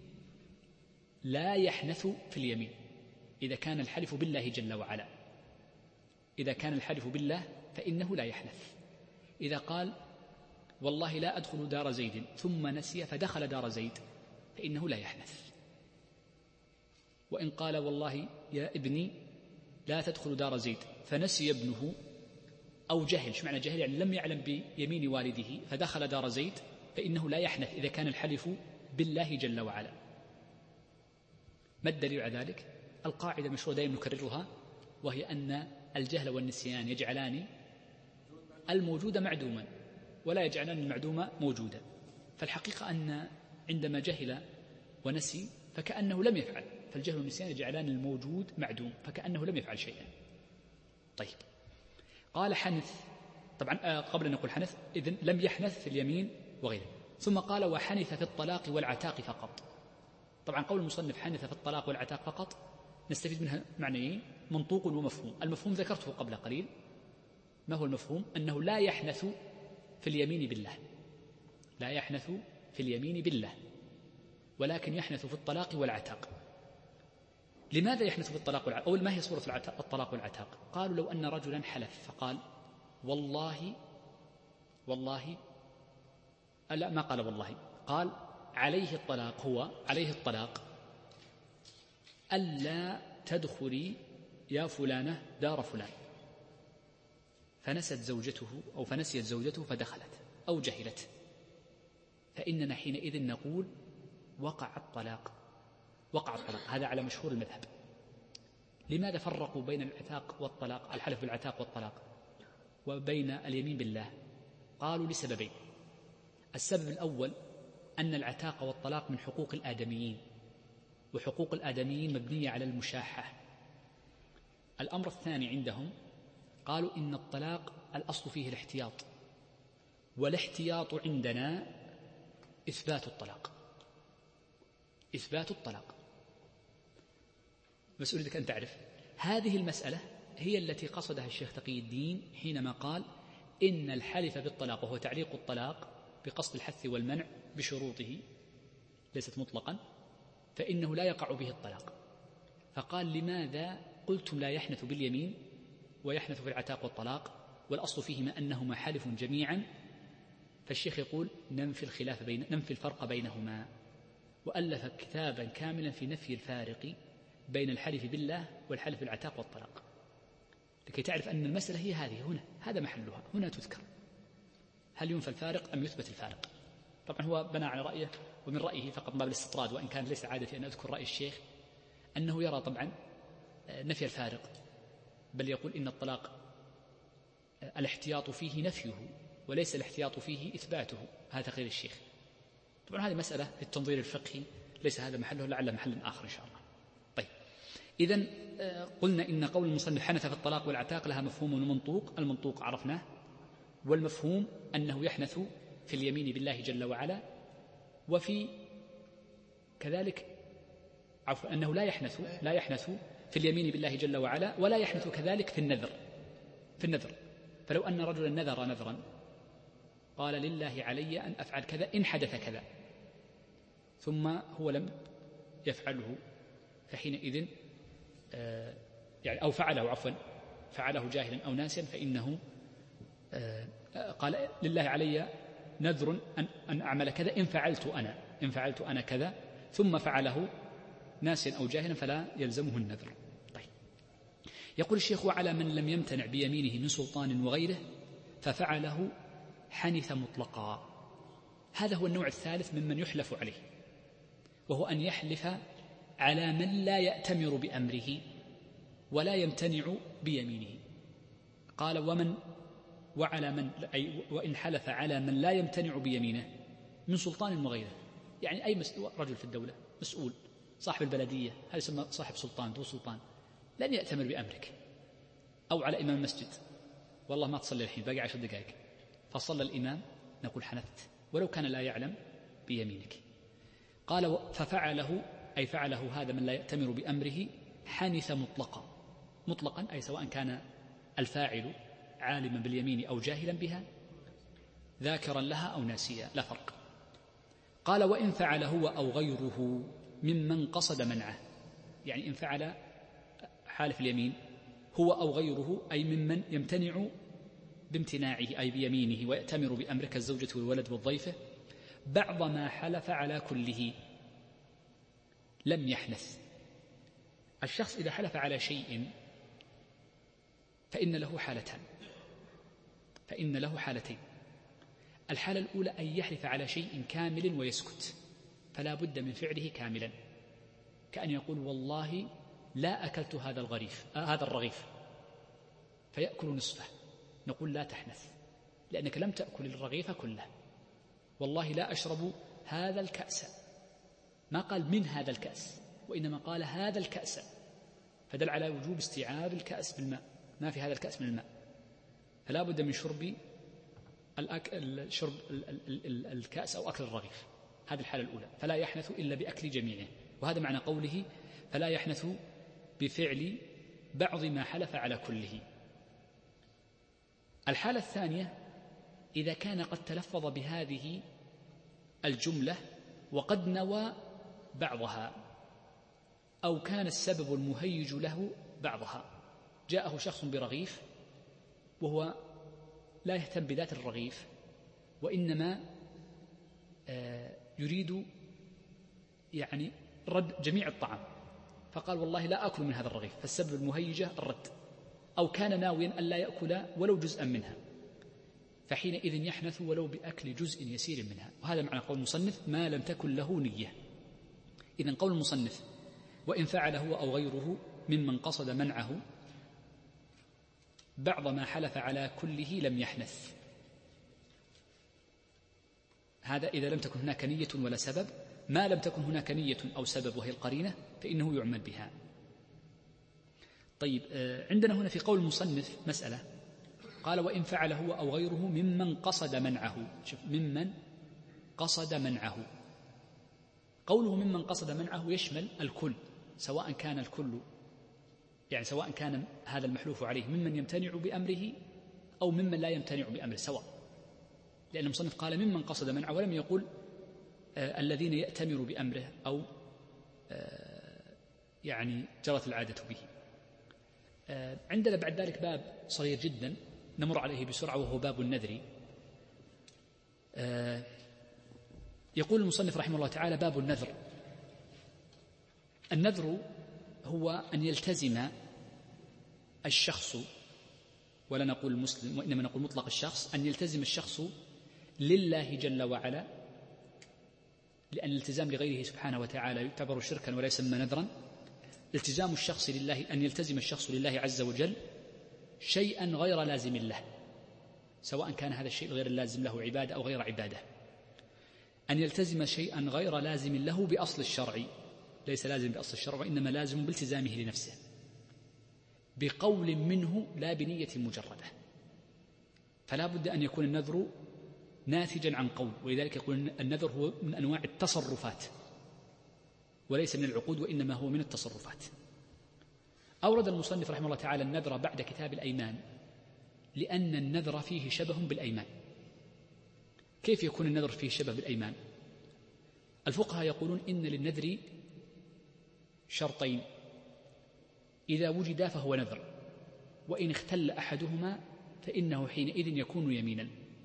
لا يحنث في اليمين إذا كان الحلف بالله جل وعلا. إذا كان الحلف بالله فإنه لا يحنث. إذا قال والله لا أدخل دار زيد ثم نسي فدخل دار زيد فإنه لا يحنث. وإن قال والله يا ابني لا تدخل دار زيد فنسي ابنه أو جهل، شو معنى جهل؟ يعني لم يعلم بيمين والده فدخل دار زيد، فإنه لا يحنث إذا كان الحلف بالله جل وعلا. ما الدليل على ذلك؟ القاعدة المشهورة دائما نكررها، وهي أن الجهل والنسيان يجعلان الموجود معدوما ولا يجعلان المعدوم موجودا. فالحقيقة أن عندما جهل ونسي فكأنه لم يفعل، فالجهل والنسيان يجعلان الموجود معدوم فكأنه لم يفعل شيئا. طيب، قال حنث، طبعا قبل أن نقول حنث إذن لم يحنث في اليمين وغيره. ثم قال: وحنث في الطلاق والعتاق فقط. طبعا قول المصنف حنث في الطلاق والعتاق فقط نستفيد منها معنيين: منطوق ومفهوم. المفهوم ذكرته قبل قليل. ما هو المفهوم؟ أنه لا يحنث في اليمين بالله، لا يحنث في اليمين بالله، ولكن يحنث في الطلاق والعتاق. لماذا يحنث بالطلاق والعتاق؟ أو ما هي صورة الطلاق والعتاق؟ قالوا لو أن رجلا حلف فقال والله والله لا، ما قال والله، قال عليه الطلاق، هو عليه الطلاق ألا تدخلي يا فلانة دار فلان، فنست زوجته أو فنسيت زوجته فدخلت أو جهلت، فإننا حينئذ نقول وقع الطلاق، وقع الطلاق. هذا على مشهور المذهب. لماذا فرقوا بين العتاق والطلاق، الحلف بالعتاق والطلاق، وبين اليمين بالله؟ قالوا لسببين. السبب الأول أن العتاق والطلاق من حقوق الآدميين، وحقوق الآدميين مبنية على المشاحة. الأمر الثاني عندهم قالوا إن الطلاق الأصل فيه الاحتياط، والاحتياط عندنا إثبات الطلاق، إثبات الطلاق. بس أريدك أن تعرف هذه المسألة هي التي قصدها الشيخ تقي الدين حينما قال إن الحلف بالطلاق، وهو تعليق الطلاق بقصد الحث والمنع بشروطه ليست مطلقا، فإنه لا يقع به الطلاق. فقال لماذا قلتم لا يحنث باليمين ويحنث في العتاق والطلاق والأصل فيهما أنهما حلف جميعا؟ فالشيخ يقول ننفي الخلاف بين ننفي الفرق بينهما، وألف كتابا كاملا في نفي الفارق بين الحلف بالله والحلف بالعتاق والطلاق، لكي تعرف أن المسألة هي هذه، هنا هذا محلها، هنا تذكر هل ينفى الفارق أم يثبت الفارق. طبعا هو بنى على رأيه، ومن رأيه فقط باب الاستطراد، وإن كان ليس عادتي أن أذكر رأي الشيخ، أنه يرى طبعا نفي الفارق، بل يقول إن الطلاق الاحتياط فيه نفيه وليس الاحتياط فيه إثباته، هذا غير الشيخ. طبعا هذه مسألة في التنظير الفقهي ليس هذا محله، لعل محل آخر إن شاء الله. طيب، إذن قلنا إن قول المصنف حنث في الطلاق والعتاق لها مفهوم ومنطوق. المنطوق عرفناه، والمفهوم أنه يحنث في اليمين بالله جل وعلا، وفي كذلك عفوا أنه لا يحنث لا يحنث في اليمين بالله جل وعلا، ولا يحنث كذلك في النذر في النذر فلو أن رجلا نذر نذرا قال لله علي أن أفعل كذا إن حدث كذا، ثم هو لم يفعله، فحينئذ آه يعني أو فعله عفوا فعله جاهلا أو ناسيا، فإنه آه قال لله علي نذر أن, أن أعمل كذا إن فعلت أنا إن فعلت أنا كذا، ثم فعله ناسيا أو جاهلا فلا يلزمه النذر. طيب، يقول الشيخ وعلى من لم يمتنع بيمينه من سلطان وغيره ففعله حنث مطلقا. هذا هو النوع الثالث ممن يحلف عليه، وهو أن يحلف على من لا يأتمر بأمره ولا يمتنع بيمينه. قال ومن وعلى من أي وإن حلف على من لا يمتنع بيمينه من سلطان وغيره، يعني أي رجل في الدولة مسؤول، صاحب البلدية، هذا يسمى صاحب سلطان ذو سلطان، لن يأتمر بأمرك. أو على إمام المسجد، والله ما تصلي الحين باقي عشر دقائق، فصلى الإمام، نقول حنثت ولو كان لا يعلم بيمينك. قال ففعله أي فعله هذا من لا يأتمر بأمره حنث مطلقا. مطلقا أي سواء كان الفاعل عالما باليمين أو جاهلا بها، ذاكرا لها أو ناسيا، لا فرق. قال وإن فعل هو أو غيره ممن قصد منعه، يعني إن فعل حالف اليمين هو أو غيره أي ممن يمتنع بامتناعه أي بيمينه ويأتمر بأمره كالزوجة والولد والضيفة، بعض ما حلف على كله لم يحنث. الشخص إذا حلف على شيء فإن له حالتان فإن له حالتين الحالة الأولى أن يحلف على شيء كامل ويسكت، فلا بد من فعله كاملا، كأن يقول والله لا أكلت هذا الغريف آه هذا الرغيف، فيأكل نصفه، نقول لا تحنث لأنك لم تأكل الرغيف كله. والله لا أشرب هذا الكأس، ما قال من هذا الكأس، وإنما قال هذا الكأس، فدل على وجوب استيعاب الكأس بالماء، ما في هذا الكأس من الماء، فلا بد من شرب شرب الكأس أو أكل الرغيف. هذه الحالة الأولى، فلا يحنث إلا بأكل جميعه، وهذا معنى قوله فلا يحنث بفعل بعض ما حلف على كله. الحالة الثانية إذا كان قد تلفظ بهذه الجملة وقد نوى بعضها، أو كان السبب المهيج له بعضها. جاءه شخص برغيف وهو لا يهتم بذات الرغيف، وإنما يريد يعني رد جميع الطعام، فقال والله لا أكل من هذا الرغيف، فالسبب المهيجة الرد. أو كان ناويا أن لا يأكل ولو جزءا منها، فحينئذ يحنث ولو بأكل جزء يسير منها. وهذا معنى قول المصنف ما لم تكن له نية. إذن قول المصنف وإن فعل هو أو غيره ممن قصد منعه بعض ما حلف على كله لم يحنث. هذا إذا لم تكن هناك نية ولا سبب. ما لم تكن هناك نية أو سبب وهي القرينة فإنه يعمل بها. طيب، عندنا هنا في قول المصنف مسألة، قال وإن فعل هو أو غيره ممن قصد منعه. شوف، ممن قصد منعه. قوله ممن قصد منعه يشمل الكل، سواء كان الكل يعني سواء كان هذا المحلوف عليه ممن يمتنع بأمره أو ممن لا يمتنع بأمره سواء، لأن المصنف قال ممن قصد منعه ولم يقل آه الذين يأتمر بأمره أو آه يعني جرت العادة به. آه عندنا بعد ذلك باب صغير جدا نمر عليه بسرعة، وهو باب النذر. آه يقول المصنف رحمه الله تعالى باب النذر. النذر هو أن يلتزم الشخص، ولا نقول المسلم وإنما نقول مطلق الشخص، أن يلتزم الشخص لله جل وعلا، لأن الالتزام لغيره سبحانه وتعالى يعتبر شركا ولا يسمى نذرا. التزام الشخص لله، أن يلتزم الشخص لله عز وجل شيئا غير لازم له، سواء كان هذا الشيء غير اللازم له عبادة أو غير عبادة. أن يلتزم شيئا غير لازم له بأصل الشرع، ليس لازم بأصل الشرع وإنما لازم بالتزامه لنفسه، بقول منه لا بنية مجردة. فلا بد أن يكون النذر ناتجا عن قول، ولذلك يقول النذر هو من أنواع التصرفات وليس من العقود، وإنما هو من التصرفات. أورد المصنف رحمه الله تعالى النذر بعد كتاب الأيمان، لأن النذر فيه شبه بالأيمان. كيف يكون النذر فيه شبه بالأيمان؟ الفقهاء يقولون إن للنذر شرطين، إذا وجدا فهو نذر، وإن اختل أحدهما فإنه حينئذ يكون يمينا.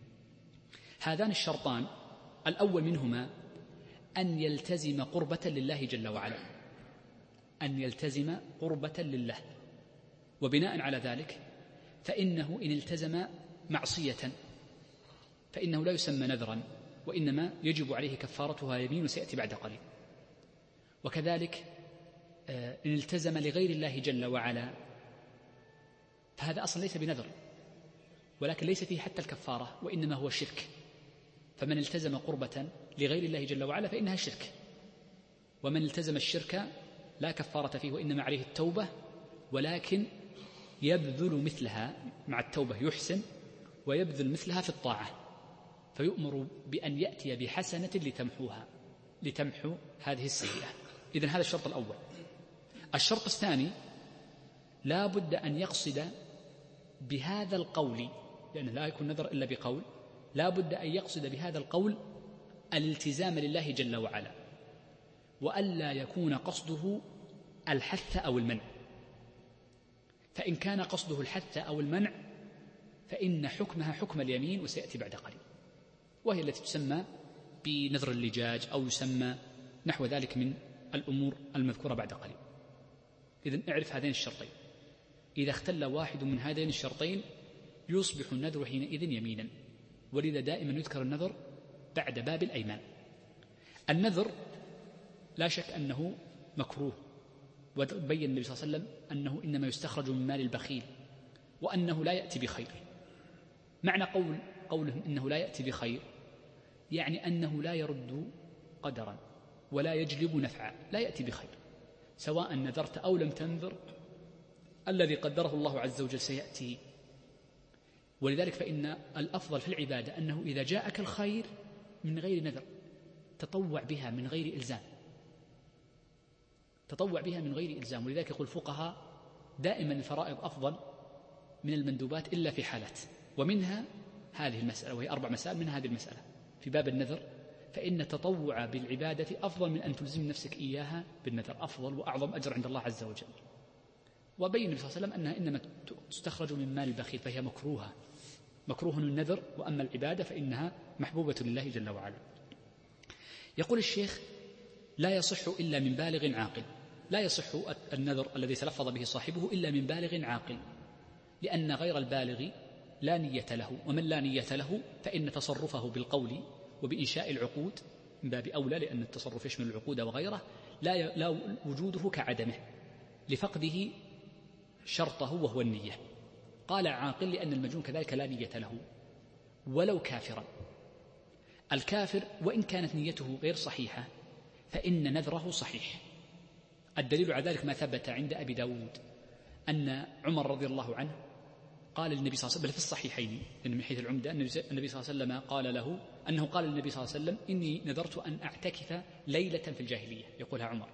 هذان الشرطان الأول منهما أن يلتزم قربة لله جل وعلا، أن يلتزم قربة لله، وبناء على ذلك فإنه إن التزم معصية فإنه لا يسمى نذرا، وإنما يجب عليه كفارتها يمين، وسيأتي بعد قليل. وكذلك إن التزم لغير الله جل وعلا فهذا أصلا ليس بنذر، ولكن ليس فيه حتى الكفارة، وإنما هو شرك. فمن التزم قربة لغير الله جل وعلا فإنها شرك، ومن التزم الشرك لا كفارة فيه وإنما عليه التوبة، ولكن يبذل مثلها مع التوبة، يحسن ويبذل مثلها في الطاعة، فيؤمر بأن يأتي بحسنة لتمحوها لتمحو هذه السيئة. إذن هذا الشرط الأول. الشرط الثاني لا بد أن يقصد بهذا القول، لأنه لا يكون نذر إلا بقول، لا بد أن يقصد بهذا القول الالتزام لله جل وعلا، وألا يكون قصده الحث أو المنع. فإن كان قصده الحث أو المنع فإن حكمها حكم اليمين، وسيأتي بعد قليل، وهي التي تسمى بنذر اللجاج أو يسمى نحو ذلك من الأمور المذكورة بعد قليل. إذن اعرف هذين الشرطين، إذا اختل واحد من هذين الشرطين يصبح النذر حينئذ يمينا، ولذا دائما يذكر النذر بعد باب الأيمان. النذر لا شك أنه مكروه، وبين النبي صلى الله عليه وسلم أنه إنما يستخرج من مال البخيل، وأنه لا يأتي بخير. معنى قول قولهم إنه لا يأتي بخير يعني أنه لا يرد قدرا ولا يجلب نفعا، لا يأتي بخير، سواء نذرت أو لم تنذر الذي قدره الله عز وجل سيأتي. ولذلك فإن الأفضل في العبادة أنه إذا جاءك الخير من غير نذر تطوع بها من غير إلزام، تطوع بها من غير إلزام. ولذلك يقول الفقهاء دائما الفرائض أفضل من المندوبات إلا في حالات، ومنها هذه المسألة، وهي أربع مسائل من هذه المسألة في باب النذر. فإن التطوع بالعبادة أفضل من أن تلزم نفسك إياها بالنذر، أفضل وأعظم أجر عند الله عز وجل. وبين النبي صلى الله عليه وسلم أنها إنما تستخرج من مال البخيل فهي مكروهة، مكروه النذر، وأما العبادة فإنها محبوبة لله جل وعلا. يقول الشيخ: لا يصح إلا من بالغ عاقل. لا يصح النذر الذي تلفظ به صاحبه إلا من بالغ عاقل، لأن غير البالغ لا نية له، ومن لا نية له فإن تصرفه بالقول وبإنشاء العقود من باب أولى، لأن التصرف يشمل العقود وغيره، لا, لا وجوده كعدمه لفقده شرطه وهو النية. قال عاقل لأن المجنون كذلك لا نية له ولو كافرا. الكافر وإن كانت نيته غير صحيحة فإن نذره صحيح. الدليل على ذلك ما ثبت عند أبي داود أن عمر رضي الله عنه قال للنبي صلى الله عليه وسلم في الصحيحين إن من حيث العمدة أن النبي صلى الله عليه وسلم قال له أنه قال للنبي صلى الله عليه وسلم: إني نذرت أن أعتكف ليلة في الجاهلية. يقولها عمر،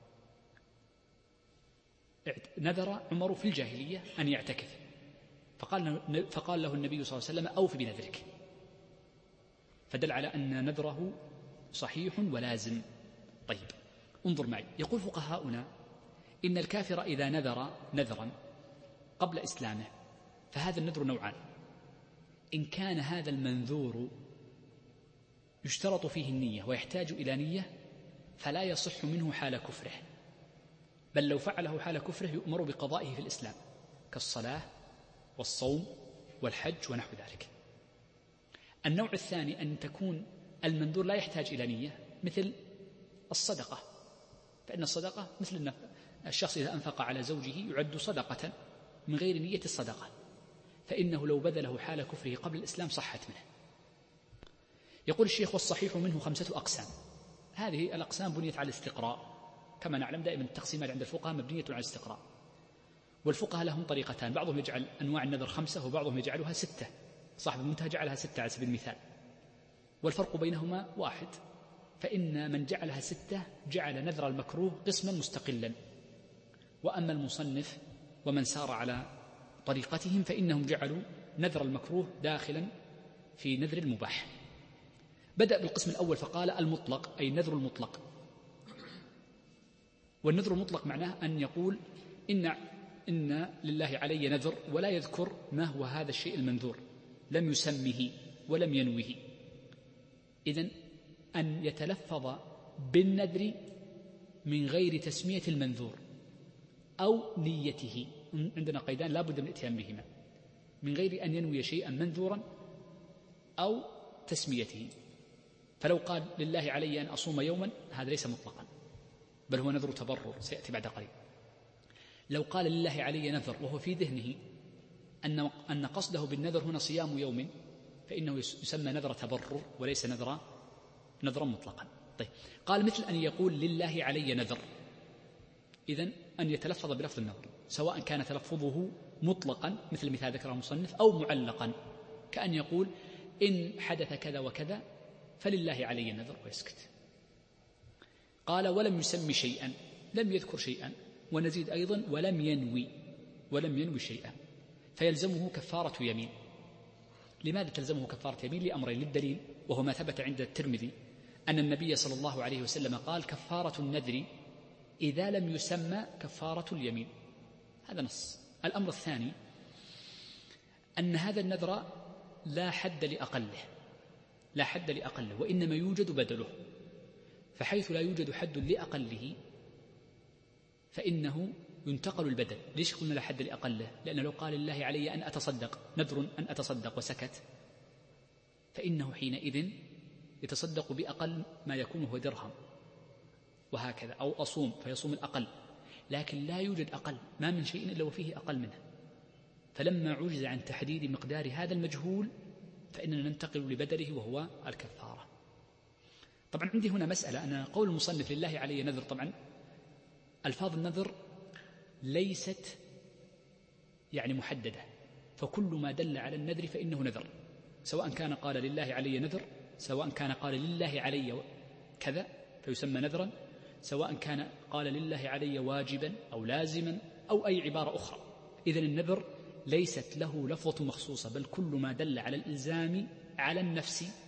نذر عمر في الجاهلية أن يعتكف، فقال, فقال له النبي صلى الله عليه وسلم: أوف بنذرك. فدل على أن نذره صحيح ولازم. طيب انظر معي، يقول فقهاؤنا: إن الكافر إذا نذر نذرا قبل إسلامه فهذا النذر نوعان. إن كان هذا المنذور يشترط فيه النية ويحتاج إلى نية فلا يصح منه حال كفره، بل لو فعله حال كفره يؤمر بقضائه في الإسلام، كالصلاة والصوم والحج ونحو ذلك. النوع الثاني أن تكون المنذور لا يحتاج إلى نية، مثل الصدقة، فإن الصدقة مثل الشخص إذا أنفق على زوجه يعد صدقة من غير نية الصدقة، فإنه لو بذله حال كفره قبل الإسلام صحت منه. يقول الشيخ: والصحيح منه خمسة أقسام. هذه الأقسام بنيت على الاستقراء، كما نعلم دائما التقسيمات عند الفقهاء مبنية على الاستقراء، والفقهاء لهم طريقتان، بعضهم يجعل أنواع النذر خمسة وبعضهم يجعلها ستة. صاحب المنتهى جعلها ستة على سبيل المثال، والفرق بينهما واحد، فإن من جعلها ستة جعل نذر المكروه قسما مستقلا، وأما المصنف ومن سار على طريقتهم فإنهم جعلوا نذر المكروه داخلا في نذر المباح. بدأ بالقسم الأول فقال: المطلق، أي نذر المطلق. والنذر المطلق معناه أن يقول إن, إن لله علي نذر ولا يذكر ما هو هذا الشيء المنذور، لم يسمه ولم ينوه. إذن أن يتلفظ بالنذر من غير تسمية المنذور أو نيته، عندنا قيدان لا بد من الاتيان بهما، من غير أن ينوي شيئا منذورا أو تسميته. فلو قال لله علي أن أصوم يوما هذا ليس مطلقا، بل هو نذر تبرر سيأتي بعد قليل. لو قال لله علي نذر وهو في ذهنه أن أن قصده بالنذر هنا صيام يوم فإنه يسمى نذر تبرر وليس نذر نذرا مطلقا. طيب قال: مثل أن يقول لله علي نذر، إذن أن يتلفظ بلفظ النذر، سواء كان تلفظه مطلقا مثل مثال ذكره المصنف أو معلقا، كأن يقول إن حدث كذا وكذا فلله علي نذر ويسكت. قال: ولم يسمي شيئا، لم يذكر شيئا. ونزيد أيضا: ولم ينوي، ولم ينوي شيئا، فيلزمه كفارة يمين. لماذا تلزمه كفارة يمين؟ لأمرين. للدليل وهو ما ثبت عند الترمذي أن النبي صلى الله عليه وسلم قال: كفارة النذر إذا لم يسمى كفارة اليمين. هذا نص. الأمر الثاني أن هذا النذر لا حد لأقله، لا حد لأقله، وإنما يوجد بدله، فحيث لا يوجد حد لأقله فإنه ينتقل البدل. ليش قلنا لا حد لأقله؟ لأنه لو قال لله علي أن أتصدق، نذر أن أتصدق وسكت، فإنه حينئذ يتصدق بأقل ما يكون هو درهم وهكذا، أو أصوم فيصوم الأقل، لكن لا يوجد أقل، ما من شيء إلا وفيه أقل منه. فلما عجز عن تحديد مقدار هذا المجهول فإننا ننتقل لبدله وهو الكفارة. طبعا عندي هنا مسألة، أن قول المصنف لله علي نذر، طبعا ألفاظ النذر ليست يعني محددة، فكل ما دل على النذر فإنه نذر، سواء كان قال لله علي نذر، سواء كان قال لله علي كذا فيسمى نذرا، سواء كان قال لله علي واجبا أو لازما أو أي عبارة أخرى. إذن النذر ليست له لفظة مخصوصة، بل كل ما دل على الإلزام على النفس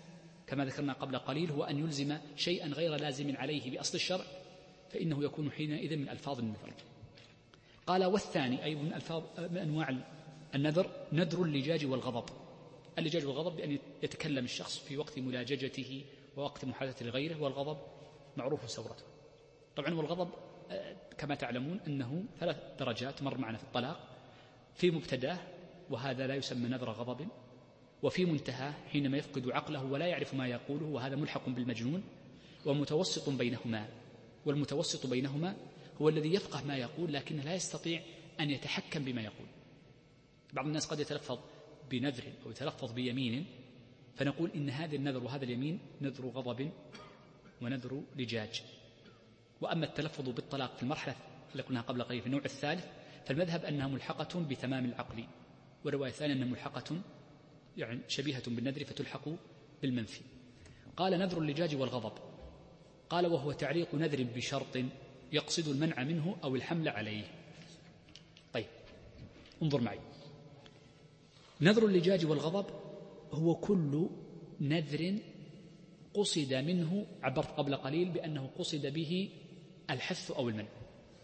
كما ذكرنا قبل قليل هو أن يلزم شيئا غير لازم عليه بأصل الشرع، فإنه يكون حينئذ من ألفاظ النذر. قال والثاني أي من, ألفاظ من أنواع النذر نذر اللجاج والغضب. اللجاج والغضب بأن يتكلم الشخص في وقت ملاججته ووقت محادثة لغيره، والغضب معروف سورته. طبعا والغضب كما تعلمون أنه ثلاث درجات، مر معنا في الطلاق، في مبتداه وهذا لا يسمى نذر غضب، وفي منتهى حينما يفقد عقله ولا يعرف ما يقوله وهذا ملحق بالمجنون، ومتوسط بينهما. والمتوسط بينهما هو الذي يفقه ما يقول لكنه لا يستطيع أن يتحكم بما يقول. بعض الناس قد يتلفظ بنذر أو يتلفظ بيمين فنقول إن هذا النذر وهذا اليمين نذر غضب ونذر لجاج. وأما التلفظ بالطلاق في المرحلة اللي قلناها قبل قليل في النوع الثالث فالمذهب أنها ملحقة بتمام العقل، والرواية الثانية أنها ملحقة يعني شبيهة بالنذر فتلحق بالمنفي. قال نذر اللجاج والغضب. قال وهو تعليق نذر بشرط يقصد المنع منه أو الحمل عليه. طيب انظر معي، نذر اللجاج والغضب هو كل نذر قصد منه، عبرت قبل قليل بأنه قصد به الحث أو المنع.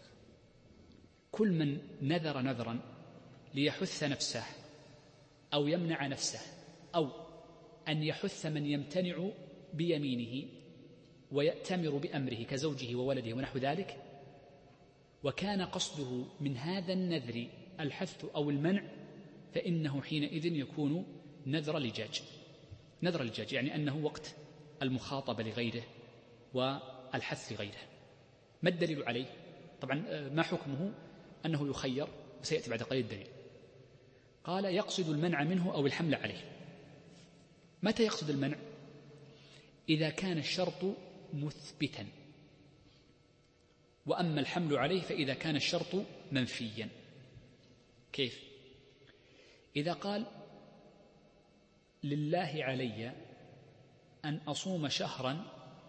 كل من نذر نذرا ليحث نفسه أو يمنع نفسه أو أن يحث من يمتنع بيمينه ويأتمر بأمره كزوجه وولده ونحو ذلك، وكان قصده من هذا النذر الحث أو المنع، فإنه حينئذ يكون نذر لجاج. نذر لجاج يعني أنه وقت المخاطبة لغيره والحث لغيره. ما الدليل عليه؟ طبعا ما حكمه؟ أنه يخير، وسيأتي بعد قليل الدليل. قال يقصد المنع منه أو الحمل عليه. متى يقصد المنع؟ إذا كان الشرط مثبتا، وأما الحمل عليه فإذا كان الشرط منفيا. كيف؟ إذا قال لله علي أن أصوم شهرا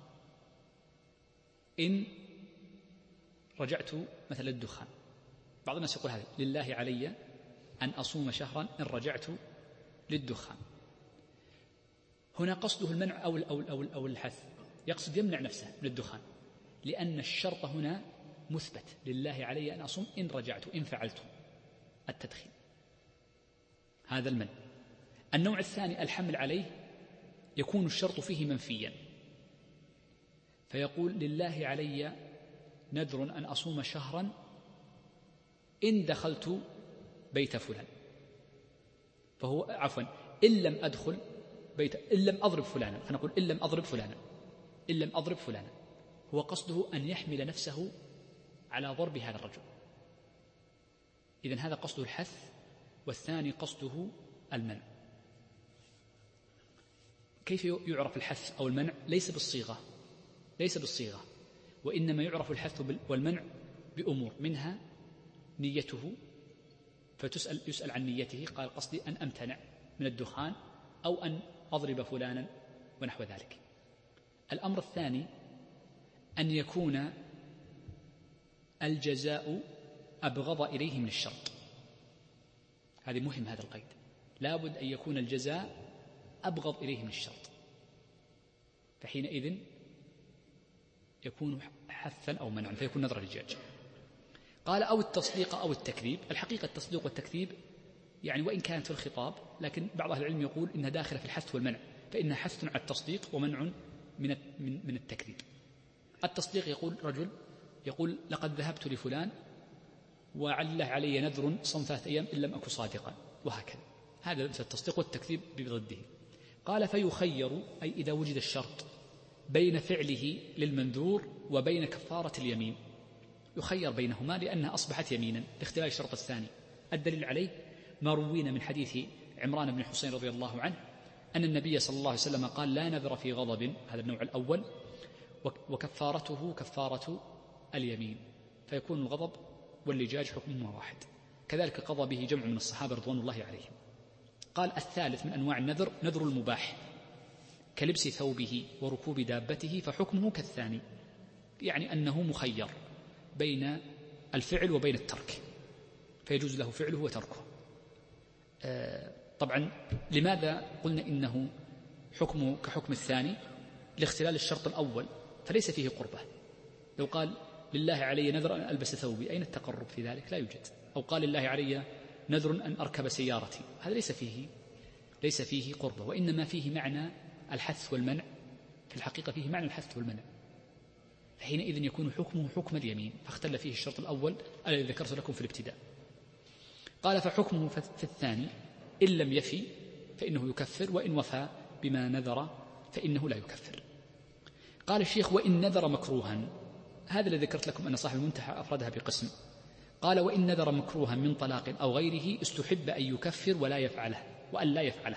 إن رجعت مثل الدخان. بعض الناس يقول هذا لله علي أن أصوم شهرا إن رجعت للدخان. هنا قصده المنع أو أو أو أو الحث، يقصد يمنع نفسه من الدخان، لأن الشرط هنا مثبت، لله علي أن أصوم إن رجعت، إن فعلت التدخين، هذا المنع. النوع الثاني الحمل عليه، يكون الشرط فيه منفيا، فيقول لله علي نذر أن أصوم شهرا إن دخلت بيت فلان، فهو عفوا إن لم أدخل بيت، إن لم أضرب فلانا، فنقول إن لم أضرب فلانا، إن لم أضرب فلانا، هو قصده أن يحمل نفسه على ضرب هذا الرجل. إذن هذا قصده الحث، والثاني قصده المنع. كيف يعرف الحث أو المنع؟ ليس بالصيغة، ليس بالصيغة، وإنما يعرف الحث والمنع بأمور، منها نيته، فتسأل يسأل عن نيته، قال قصدي أن أمتنع من الدخان أو أن أضرب فلانا ونحو ذلك. الأمر الثاني أن يكون الجزاء أبغض إليه من الشرط. هذه مهم، هذا القيد لابد أن يكون الجزاء أبغض إليه من الشرط، فحينئذ يكون حثا أو منعا، فيكون نذر لجاج. قال أو التصديق أو التكذيب. الحقيقة التصديق والتكذيب يعني وإن كانت في الخطاب، لكن بعض أهل العلم يقول إنها داخلة في الحث والمنع، فإنها حث على التصديق ومنع من من التكذيب. التصديق يقول رجل يقول لقد ذهبت لفلان وعله علي نذر صوم ثلاثة أيام إن لم أكن صادقا، وهكذا. هذا مثل التصديق، والتكذيب بضده. قال فيخير، أي إذا وجد الشرط بين فعله للمنذور وبين كفارة اليمين، يخير بينهما لأنها أصبحت يمينا لاختلال الشرط الثاني. الدليل عليه ما روينا من حديث عمران بن حسين رضي الله عنه أن النبي صلى الله عليه وسلم قال لا نذر في غضب، هذا النوع الأول، وكفارته كفارة اليمين، فيكون الغضب واللجاج حكمهما واحد. كذلك قضى به جمع من الصحابة رضوان الله عليهم. قال الثالث من أنواع النذر نذر المباح، كلبس ثوبه وركوب دابته، فحكمه كالثاني، يعني أنه مخير بين الفعل وبين الترك، فيجوز له فعله وتركه. آه طبعا لماذا قلنا إنه حكمه كحكم الثاني لاختلال الشرط الأول، فليس فيه قربة. لو قال لله علي نذر أن ألبس ثوبي، أين التقرب في ذلك؟ لا يوجد. أو قال لله علي نذر أن أركب سيارتي، هذا ليس فيه ليس فيه قربة، وإنما فيه معنى الحث والمنع. في الحقيقة فيه معنى الحث والمنع، فحينئذ يكون حكمه حكم اليمين، فاختل فيه الشرط الأول الذي ذكرت لكم في الابتداء. قال فحكمه في الثاني إن لم يفي فإنه يكفر، وإن وفى بما نذر فإنه لا يكفر. قال الشيخ وإن نذر مكروها، هذا الذي ذكرت لكم أن صاحب المنتهى أفردها بقسم. قال وإن نذر مكروها من طلاق أو غيره استحب أن يكفر ولا يفعله وأن لا يفعله.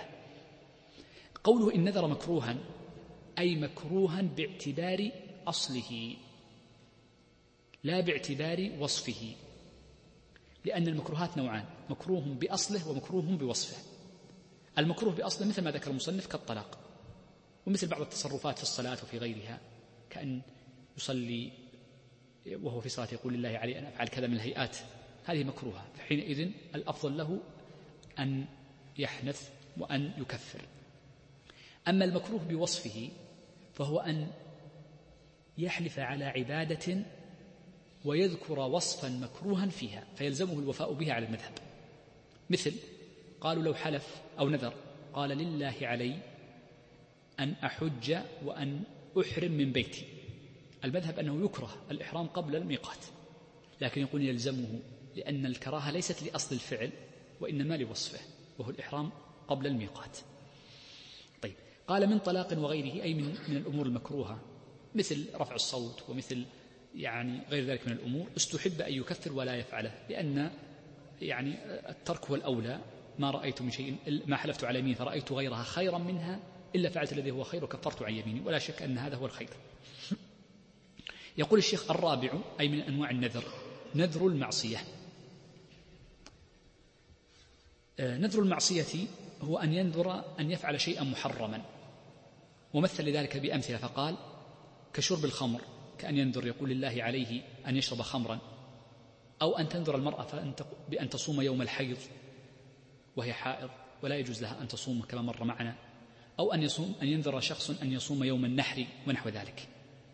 قوله إن نذر مكروها أي مكروها باعتبار أصله لا باعتبار وصفه، لأن المكروهات نوعان: مكروه بأصله ومكروه بوصفه. المكروه بأصله مثل ما ذكر المصنف كالطلاق، ومثل بعض التصرفات في الصلاة وفي غيرها، كأن يصلي وهو في صلاة يقول لله علي أن أفعل كذا من الهيئات، هذه مكروهة، فحينئذ الأفضل له أن يحنث وأن يكفر. أما المكروه بوصفه فهو أن يحلف على عبادة ويذكر وصفا مكروها فيها فيلزمه الوفاء به على المذهب. مثل قالوا لو حلف أو نذر قال لله علي أن أحج وأن أحرم من بيتي، المذهب أنه يكره الإحرام قبل الميقات، لكن يقول يلزمه، لأن الكراهة ليست لأصل الفعل وإنما لوصفه، وهو الإحرام قبل الميقات. طيب، قال من طلاق وغيره أي من, من الأمور المكروهة مثل رفع الصوت ومثل يعني غير ذلك من الأمور استحب أن يكفر ولا يفعله، لأن يعني الترك هو الأولى. ما رأيت من شيء ما حلفت على يمين فرأيت غيرها خيرا منها إلا فعلت الذي هو خير وكفرت عن يميني، ولا شك أن هذا هو الخير. يقول الشيخ الرابع أي من أنواع النذر نذر المعصية. نذر المعصية هو أن ينذر أن يفعل شيئا محرما، ومثل لذلك بأمثلة فقال كشرب الخمر، كأن ينذر يقول لله عليه أن يشرب خمرا، أو أن تنذر المرأة بأن تصوم يوم الحيض وهي حائض ولا يجوز لها أن تصوم كما مر معنا، أو أن يصوم أن ينذر شخص أن يصوم يوم النحر ونحو ذلك.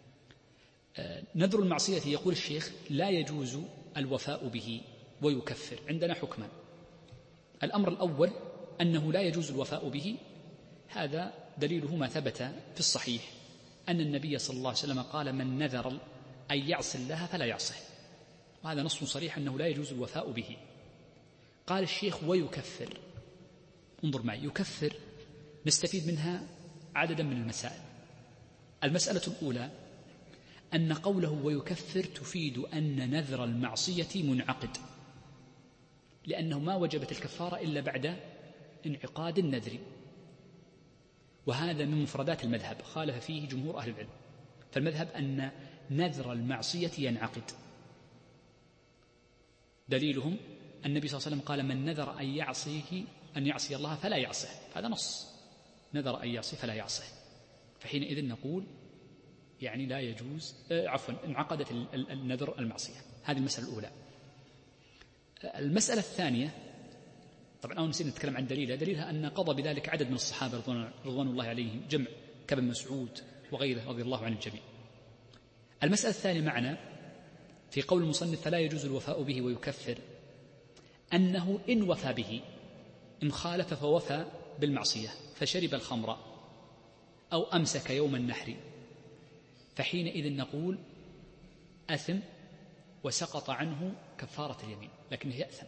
نذر المعصية يقول الشيخ لا يجوز الوفاء به ويكفر. عندنا حكما: الأمر الأول أنه لا يجوز الوفاء به، هذا دليله ما ثبت في الصحيح أن النبي صلى الله عليه وسلم قال من نذر أن يعصي الله فلا يعصه، وهذا نص صريح أنه لا يجوز الوفاء به. قال الشيخ ويكفر. انظر معي، يكفر نستفيد منها عددا من المسائل. المسألة الأولى أن قوله ويكفر تفيد أن نذر المعصية منعقد، لأنه ما وجبت الكفارة إلا بعد انعقاد النذر، وهذا من مفردات المذهب خالف فيه جمهور أهل العلم. فالمذهب أن نذر المعصية ينعقد، دليلهم النبي صلى الله عليه وسلم قال من نذر أن يعصيه أن يعصي الله فلا يعصه، هذا نص، نذر أن يعصي فلا يعصه، فحينئذ نقول يعني لا يجوز، عفوا انعقدت النذر المعصية. هذه المسألة الأولى. المسألة الثانية، طبعا أول نسينا نتكلم عن دليلها، دليلها أن قضى بذلك عدد من الصحابة رضوان الله عليهم، جمع كابن مسعود وغيره رضي الله عن الجميع. المسألة الثانية معنا في قول المصنف فلا يجوز الوفاء به ويكفر، أنه إن وفى به، إن خالف فوفى بالمعصية فشرب الخمر أو أمسك يوم النحر، فحينئذ نقول أثم وسقط عنه كفارة اليمين، لكنه يأثم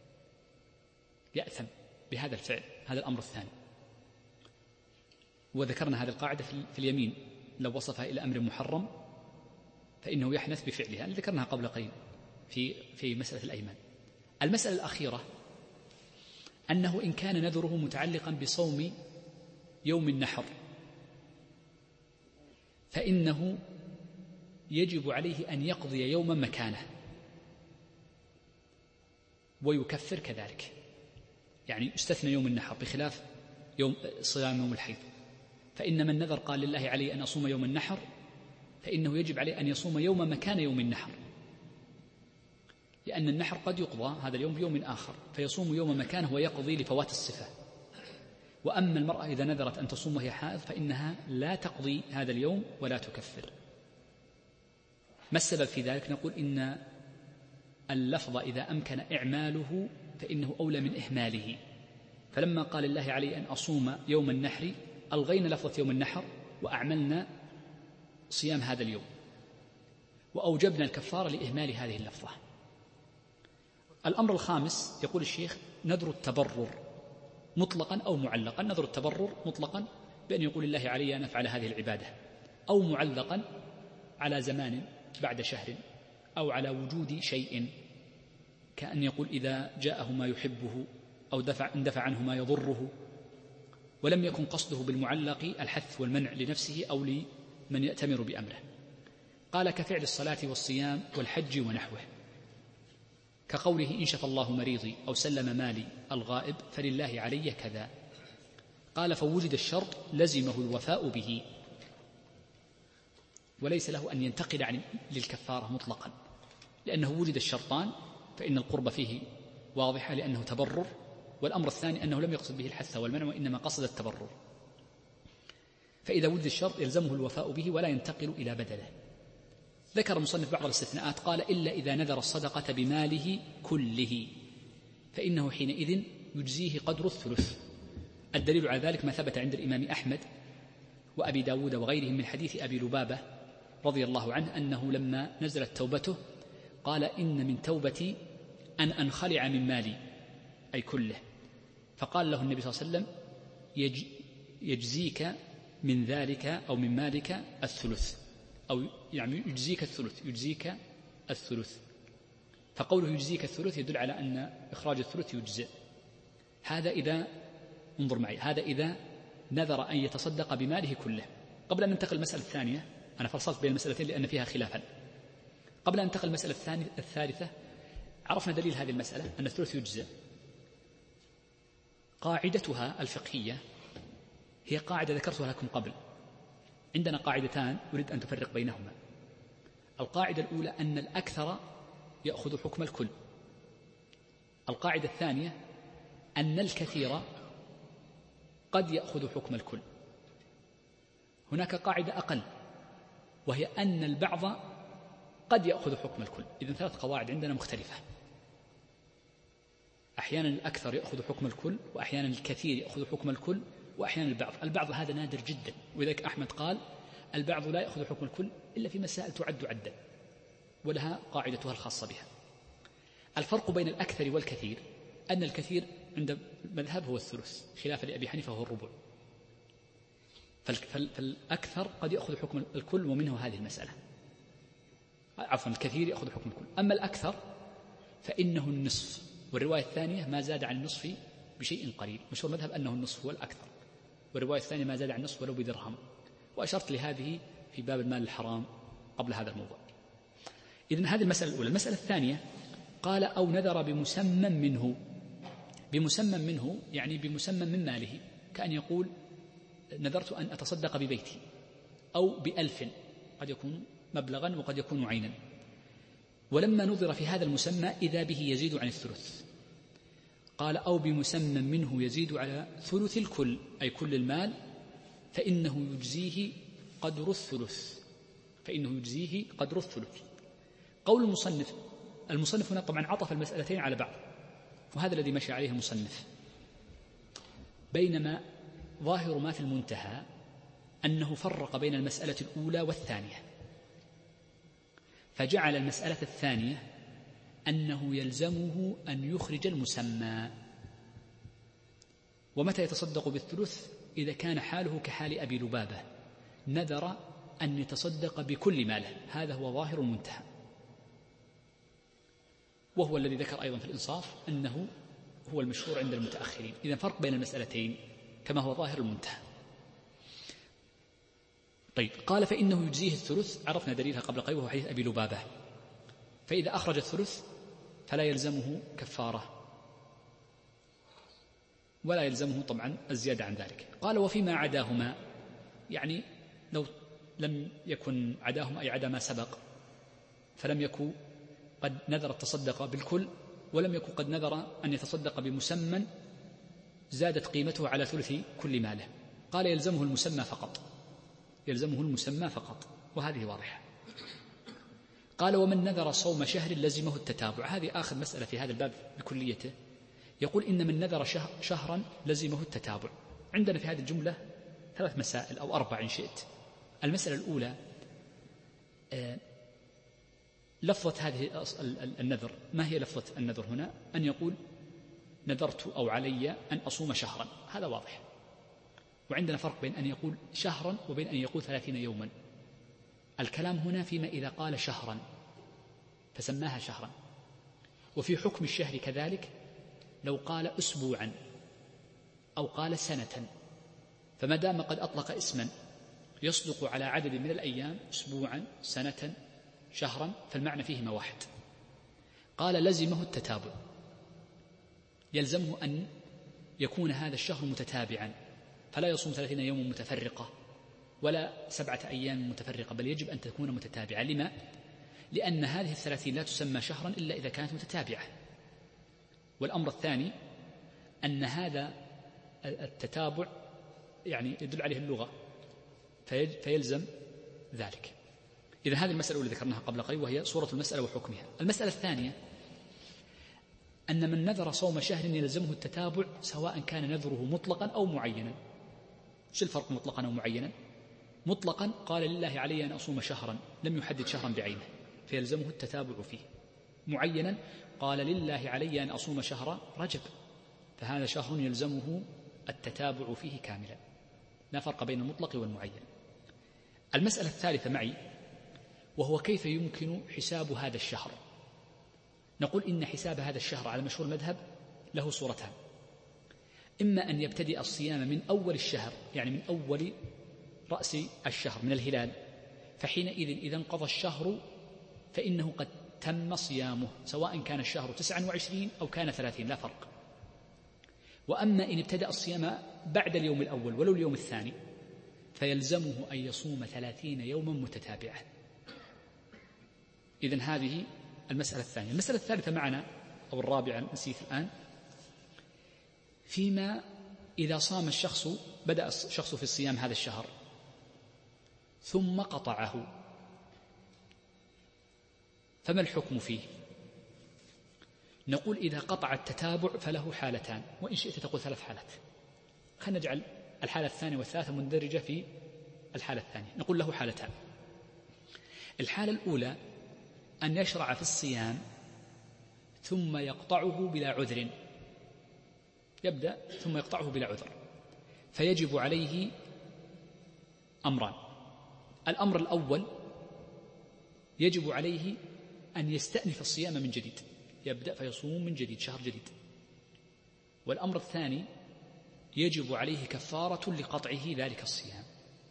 يأثم بهذا الفعل. هذا الأمر الثاني، وذكرنا هذه القاعدة في اليمين، لو وصفها إلى أمر محرم فإنه يحنث بفعلها، ذكرناها قبل قليل في في مسألة الأيمان. المسألة الأخيرة أنه إن كان نذره متعلقا بصوم يوم النحر فإنه يجب عليه أن يقضي يوما مكانه ويكفر كذلك، يعني استثنى يوم النحر بخلاف يوم صيام يوم الحيض، فإن من نذر قال لله علي أن أصوم يوم النحر فإنه يجب عليه أن يصوم يوم مكان يوم النحر، لأن النحر قد يقضى هذا اليوم بيوم آخر، فيصوم يوم مكانه ويقضي لفوات الصفة. وأما المرأة إذا نذرت أن تصوم وهي حائض فإنها لا تقضي هذا اليوم ولا تكفر. ما السبب في ذلك؟ نقول إن اللفظ إذا أمكن إعماله فإنه أولى من إهماله، فلما قال الله علي أن أصوم يوم النحر ألغينا لفظة يوم النحر وأعملنا صيام هذا اليوم، وأوجبنا الكفارة لإهمال هذه اللفظة. الأمر الخامس يقول الشيخ نذر التبرر مطلقا أو معلقا. نذر التبرر مطلقا بأن يقول الله علي أن أفعل هذه العبادة، أو معلقا على زمان بعد شهر، أو على وجود شيء، كأن يقول إذا جاءه ما يحبه أو دفع اندفع عنه ما يضره، ولم يكن قصده بالمعلق الحث والمنع لنفسه أو لمن يأتمر بأمره. قال كفعل الصلاة والصيام والحج ونحوه، كقوله إن شفى الله مريضي أو سلم مالي الغائب فلله علي كذا. قال فوجد الشرط لزمه الوفاء به، وليس له أن ينتقل عن للكفارة مطلقا، لأنه وجد الشرطان، فإن القرب فيه واضحة لأنه تبرر، والأمر الثاني أنه لم يقصد به الحث والمنع وإنما قصد التبرر، فإذا وجد الشرط يلزمه الوفاء به ولا ينتقل إلى بدله. ذكر المصنف بعض الاستثناءات، قال إلا إذا نذر الصدقة بماله كله فإنه حينئذ يجزيه قدر الثلث. الدليل على ذلك ما ثبت عند الإمام أحمد وأبي داود وغيرهم من حديث أبي لبابة رضي الله عنه أنه لما نزلت توبته قال إن من توبتي أن أنخلع من مالي أي كله، فقال له النبي صلى الله عليه وسلم يج يجزيك من ذلك أو من مالك الثلث، أو يعني يجزيك الثلث يجزيك الثلث فقوله يجزيك الثلث يدل على أن إخراج الثلث يجزئ. هذا إذا انظر معي هذا إذا نذر أن يتصدق بماله كله. قبل أن ننتقل المسألة الثانية، أنا فصلت بين المسألتين لأن فيها خلافا، قبل أن ننتقل المسألة الثالثة عرفنا دليل هذه المسألة أن الثلث يجزئ. قاعدتها الفقهية هي قاعدة ذكرتها لكم قبل. عندنا قاعدتان أريد أن تفرق بينهما. القاعدة الأولى أن الأكثر يأخذ حكم الكل. القاعدة الثانية أن الكثير قد يأخذ حكم الكل. هناك قاعدة أقل وهي أن البعض قد يأخذ حكم الكل. إذن ثلاث قواعد عندنا مختلفة، أحيانا الأكثر يأخذ حكم الكل، وأحيانا الكثير يأخذ حكم الكل، وأحيانا البعض. البعض هذا نادر جدا، ولذلك أحمد قال البعض لا يأخذ حكم الكل إلا في مسائل تعد عدا ولها قاعدتها الخاصة بها. الفرق بين الأكثر والكثير أن الكثير عند مذهب هو الثلث، خلافا لأبي حنيفة هو الربع. فالأكثر قد يأخذ حكم الكل ومنه هذه المسألة، عفوا الكثير يأخذ حكم الكل. أما الأكثر فإنه النصف، والرواية الثانية ما زاد عن النصف بشيء قليل. مشهور مذهب أنه النصف هو الأكثر، والرواية الثانية ما زاد عن النصف ولو بدرهم، وأشرت لهذه في باب المال الحرام قبل هذا الموضوع. إذن هذه المسألة الأولى. المسألة الثانية قال أو نذر بمسمى منه. بمسمى منه يعني بمسمى من ماله، كأن يقول نذرت أن أتصدق ببيتي أو بألف، قد يكون مبلغا وقد يكون عينا، ولما نظر في هذا المسمى إذا به يزيد عن الثلث. قال أو بمسمى منه يزيد على ثلث الكل أي كل المال فإنه يجزيه قدر الثلث فإنه يجزيه قدر الثلث. قول المصنف المصنف هنا طبعا عطف المسألتين على بعض، وهذا الذي مشى عليه المصنف، بينما ظاهر ما في المنتهى أنه فرق بين المسألة الأولى والثانية، فجعل المسألة الثانية أنه يلزمه أن يخرج المسمى. ومتى يتصدق بالثلث؟ إذا كان حاله كحال أبي لبابة، نذر أن يتصدق بكل ماله، هذا هو ظاهر المنتهى، وهو الذي ذكر أيضا في الإنصاف أنه هو المشهور عند المتأخرين. إذن فرق بين المسألتين كما هو ظاهر المنتهى. طيب قال فإنه يجزيه الثلث، عرفنا دليلها قبل قليل وهو حديث أبي لبابة، فإذا أخرج الثلث فلا يلزمه كفارة ولا يلزمه طبعا الزيادة عن ذلك. قال وفيما عداهما، يعني لو لم يكن عداهما أي عدا ما سبق، فلم يكن قد نذر التصدق بالكل ولم يكن قد نذر أن يتصدق بمسمى زادت قيمته على ثلث كل ماله. قال يلزمه المسمى فقط، يلزمه المسمى فقط، وهذه واضحة. قال ومن نذر صوم شهر لزمه التتابع. هذه آخر مسألة في هذا الباب بكليته. يقول إن من نذر شهرا لزمه التتابع. عندنا في هذه الجملة ثلاث مسائل أو أربع إن شئت. المسألة الأولى لفظة هذه النذر، ما هي لفظة النذر هنا؟ أن يقول نذرت أو علي أن أصوم شهرا، هذا واضح. وعندنا فرق بين أن يقول شهرا وبين أن يقول ثلاثين يوما. الكلام هنا فيما إذا قال شهرا فسماها شهرا. وفي حكم الشهر كذلك لو قال أسبوعا أو قال سنة، فما دام قد أطلق اسما يصدق على عدد من الأيام أسبوعا سنة شهرا فالمعنى فيهما واحد. قال لزمه التتابع، يلزمه أن يكون هذا الشهر متتابعا، فلا يصوم ثلاثين يوما متفرقة ولا سبعة أيام متفرقة، بل يجب أن تكون متتابعة. لما؟ لأن هذه الثلاثين لا تسمى شهرا إلا إذا كانت متتابعة. والأمر الثاني أن هذا التتابع يعني يدل عليه اللغة فيلزم ذلك. إذن هذه المسألة التي ذكرناها قبل قليل وهي صورة المسألة وحكمها. المسألة الثانية أن من نذر صوم شهر يلزمه التتابع سواء كان نذره مطلقا أو معينا. شو الفرق مطلقا أو معينا؟ مطلقا قال لله علي أن أصوم شهرا، لم يحدد شهرا بعينه فيلزمه التتابع فيه. معينا قال لله علي أن أصوم شهر رجب، فهذا شهر يلزمه التتابع فيه كاملا، لا فرق بين المطلق والمعين. المسألة الثالثة معي وهو كيف يمكن حساب هذا الشهر. نقول إن حساب هذا الشهر على مشهور المذهب له صورتان: إما أن يبتدئ الصيام من أول الشهر، يعني من أول رأس الشهر من الهلال، فحينئذ إذا انقضى الشهر فإنه قد تم صيامه، سواء كان الشهر تسعة وعشرين أو كان ثلاثين لا فرق. وأما إن ابتدأ الصيام بعد اليوم الأول ولو اليوم الثاني فيلزمه أن يصوم ثلاثين يوما متتابعة. إذن هذه المسألة الثانية. المسألة الثالثة معنا أو الرابعة نسيت الآن، فيما إذا صام الشخص، بدأ الشخص في الصيام هذا الشهر ثم قطعه، فما الحكم فيه؟ نقول إذا قطع التتابع فله حالتان، وإن شئت تقول ثلاث حالات. خلينا نجعل الحالة الثانية والثالثة مندرجة في الحالة الثانية. نقول له حالتان. الحالة الأولى أن يشرع في الصيام ثم يقطعه بلا عذر، يبدأ ثم يقطعه بلا عذر، فيجب عليه أمران. الأمر الأول يجب عليه أن يستأنف الصيام من جديد، يبدأ فيصوم من جديد شهر جديد. والأمر الثاني يجب عليه كفارة لقطعه ذلك الصيام،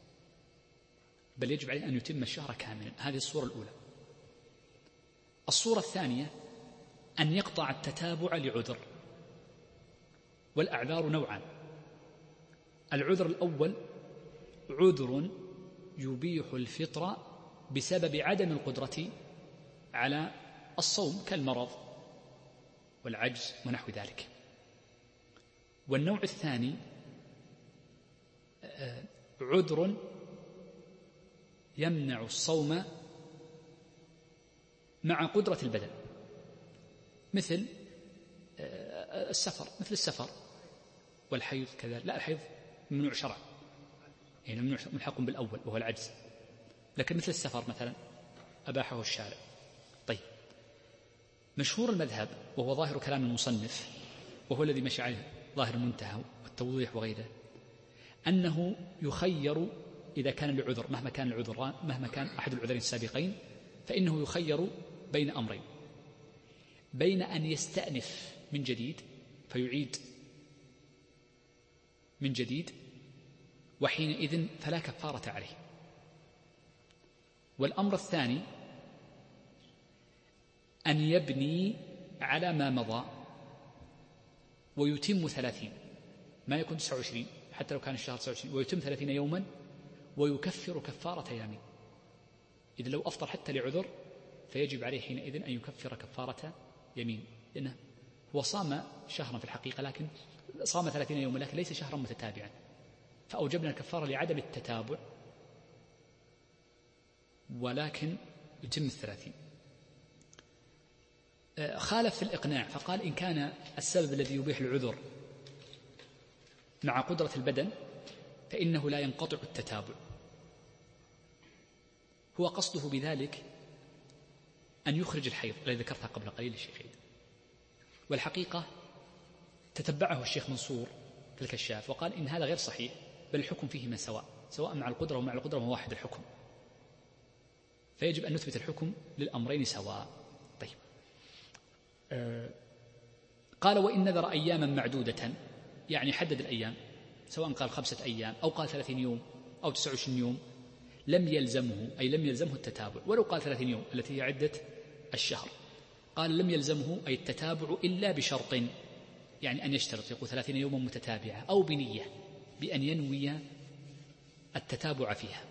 بل يجب عليه أن يتم الشهر كاملا. هذه الصورة الأولى. الصورة الثانية أن يقطع التتابع لعذر، والأعذار نوعان. العذر الأول عذر يبيح الفطر بسبب عدم القدرة على الصوم كالمرض والعجز ونحو ذلك. والنوع الثاني عذر يمنع الصوم مع قدرة البدن، مثل السفر، مثل السفر والحيض كذلك. لا، الحيض ممنوع شرعا، يعني ممنوع ملحق بالأول وهو العجز، لكن مثل السفر مثلا أباحه الشارع. طيب، مشهور المذهب وهو ظاهر كلام المصنف وهو الذي مشى عليه ظاهر المنتهى والتوضيح وغيره، أنه يخير إذا كان العذر مهما كان العذر مهما كان أحد العذرين السابقين، فإنه يخير بين أمرين: بين أن يستأنف من جديد فيعيد من جديد، وحينئذ فلا كفارة عليه. والأمر الثاني أن يبني على ما مضى ويتم ثلاثين، ما يكون تسعة وعشرين حتى لو كان الشهر تسعة وعشرين، ويتم ثلاثين يوما ويكفر كفارة يمين. إذا لو أفطر حتى لعذر فيجب عليه حينئذ أن يكفر كفارة يمين، لأنه هو صام شهرا في الحقيقة لكن صام ثلاثين يوما لكن ليس شهرا متتابعا، فأوجبنا الكفارة لعدم التتابع ولكن يتم الثلاثين. خالف في الإقناع فقال إن كان السبب الذي يبيح العذر مع قدرة البدن فإنه لا ينقطع التتابع. هو قصده بذلك أن يخرج الحيض الذي ذكرتها قبل قليل الشيخ عيد، والحقيقة تتبعه الشيخ منصور في الكشاف وقال إن هذا غير صحيح، بل الحكم فيهما سواء سواء مع القدرة ومع القدرة هو واحد الحكم، فيجب أن نثبت الحكم للأمرين سواء. طيب آه قال وإن نذر أياما معدودة، يعني حدد الأيام سواء قال خمسة أيام أو قال ثلاثين يوم أو تسعة وعشرين يوم لم يلزمه، أي لم يلزمه التتابع، ولو قال ثلاثين يوم التي هي عدة الشهر قال لم يلزمه أي التتابع إلا بشرط، يعني أن يشترط يقول ثلاثين يوما متتابعة أو بنية بأن ينوي التتابع فيها.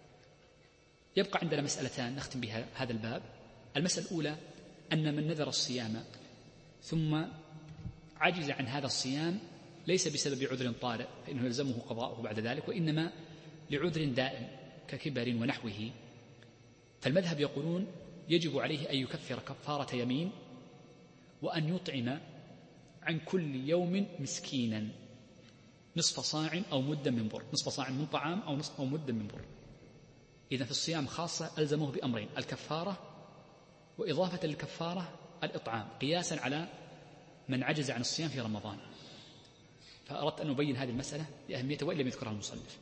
يبقى عندنا مسألتان نختم بها هذا الباب. المسألة الأولى أن من نذر الصيام ثم عجز عن هذا الصيام ليس بسبب عذر طارئ فإنه يلزمه قضاؤه بعد ذلك، وإنما لعذر دائم ككبر ونحوه، فالمذهب يقولون يجب عليه أن يكفر كفارة يمين وأن يطعم عن كل يوم مسكينا نصف صاع أو مدا من بر، نصف صاع من طعام أو نصف أو مدا من بر. إذا في الصيام خاصة ألزمه بأمرين، الكفارة وإضافة للكفارة الإطعام، قياسا على من عجز عن الصيام في رمضان. فأردت أن أبين هذه المسألة لأهميتها وإن لم يذكرها المصنف.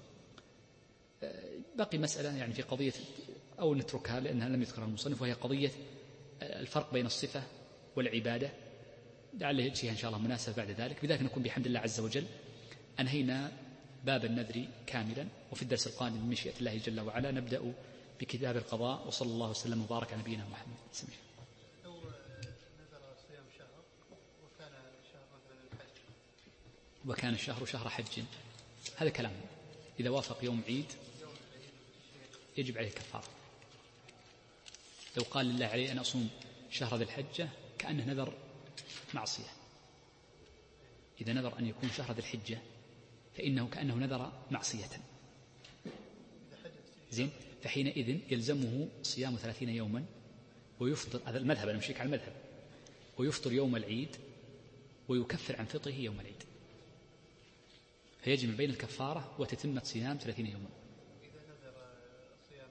باقي مسألة يعني في قضية أو نتركها لأنها لم يذكرها المصنف، وهي قضية الفرق بين الصفة والعبادة، لعله يجيها إن شاء الله مناسبة بعد ذلك. بذلك نكون بحمد الله عز وجل أنهينا باب النذر كاملا، وفي الدرس القادم بمشيئة الله جل وعلا نبدأ بكتاب القضاء. وصلى الله وسلم وبارك على نبينا محمد. سمع. لو نذر صيام شهر وكان شهر مثلا الحج وكان الشهر شهر حج، هذا كلام إذا وافق يوم عيد يجب عليه كفارة. لو قال لله عليه أن أصوم شهر ذي الحجة كأنه نذر معصية. إذا نذر أن يكون شهر ذي الحجة فإنه كأنه نذر معصية. زين، فحينئذ يلزمه صيام ثلاثين يوما ويفطر، هذا المذهب أنا مشيك على المذهب، ويفطر يوم العيد ويكفر عن فطره يوم العيد، فيجمع بين الكفارة وتتمة صيام ثلاثين يوما. إذا نذر صيام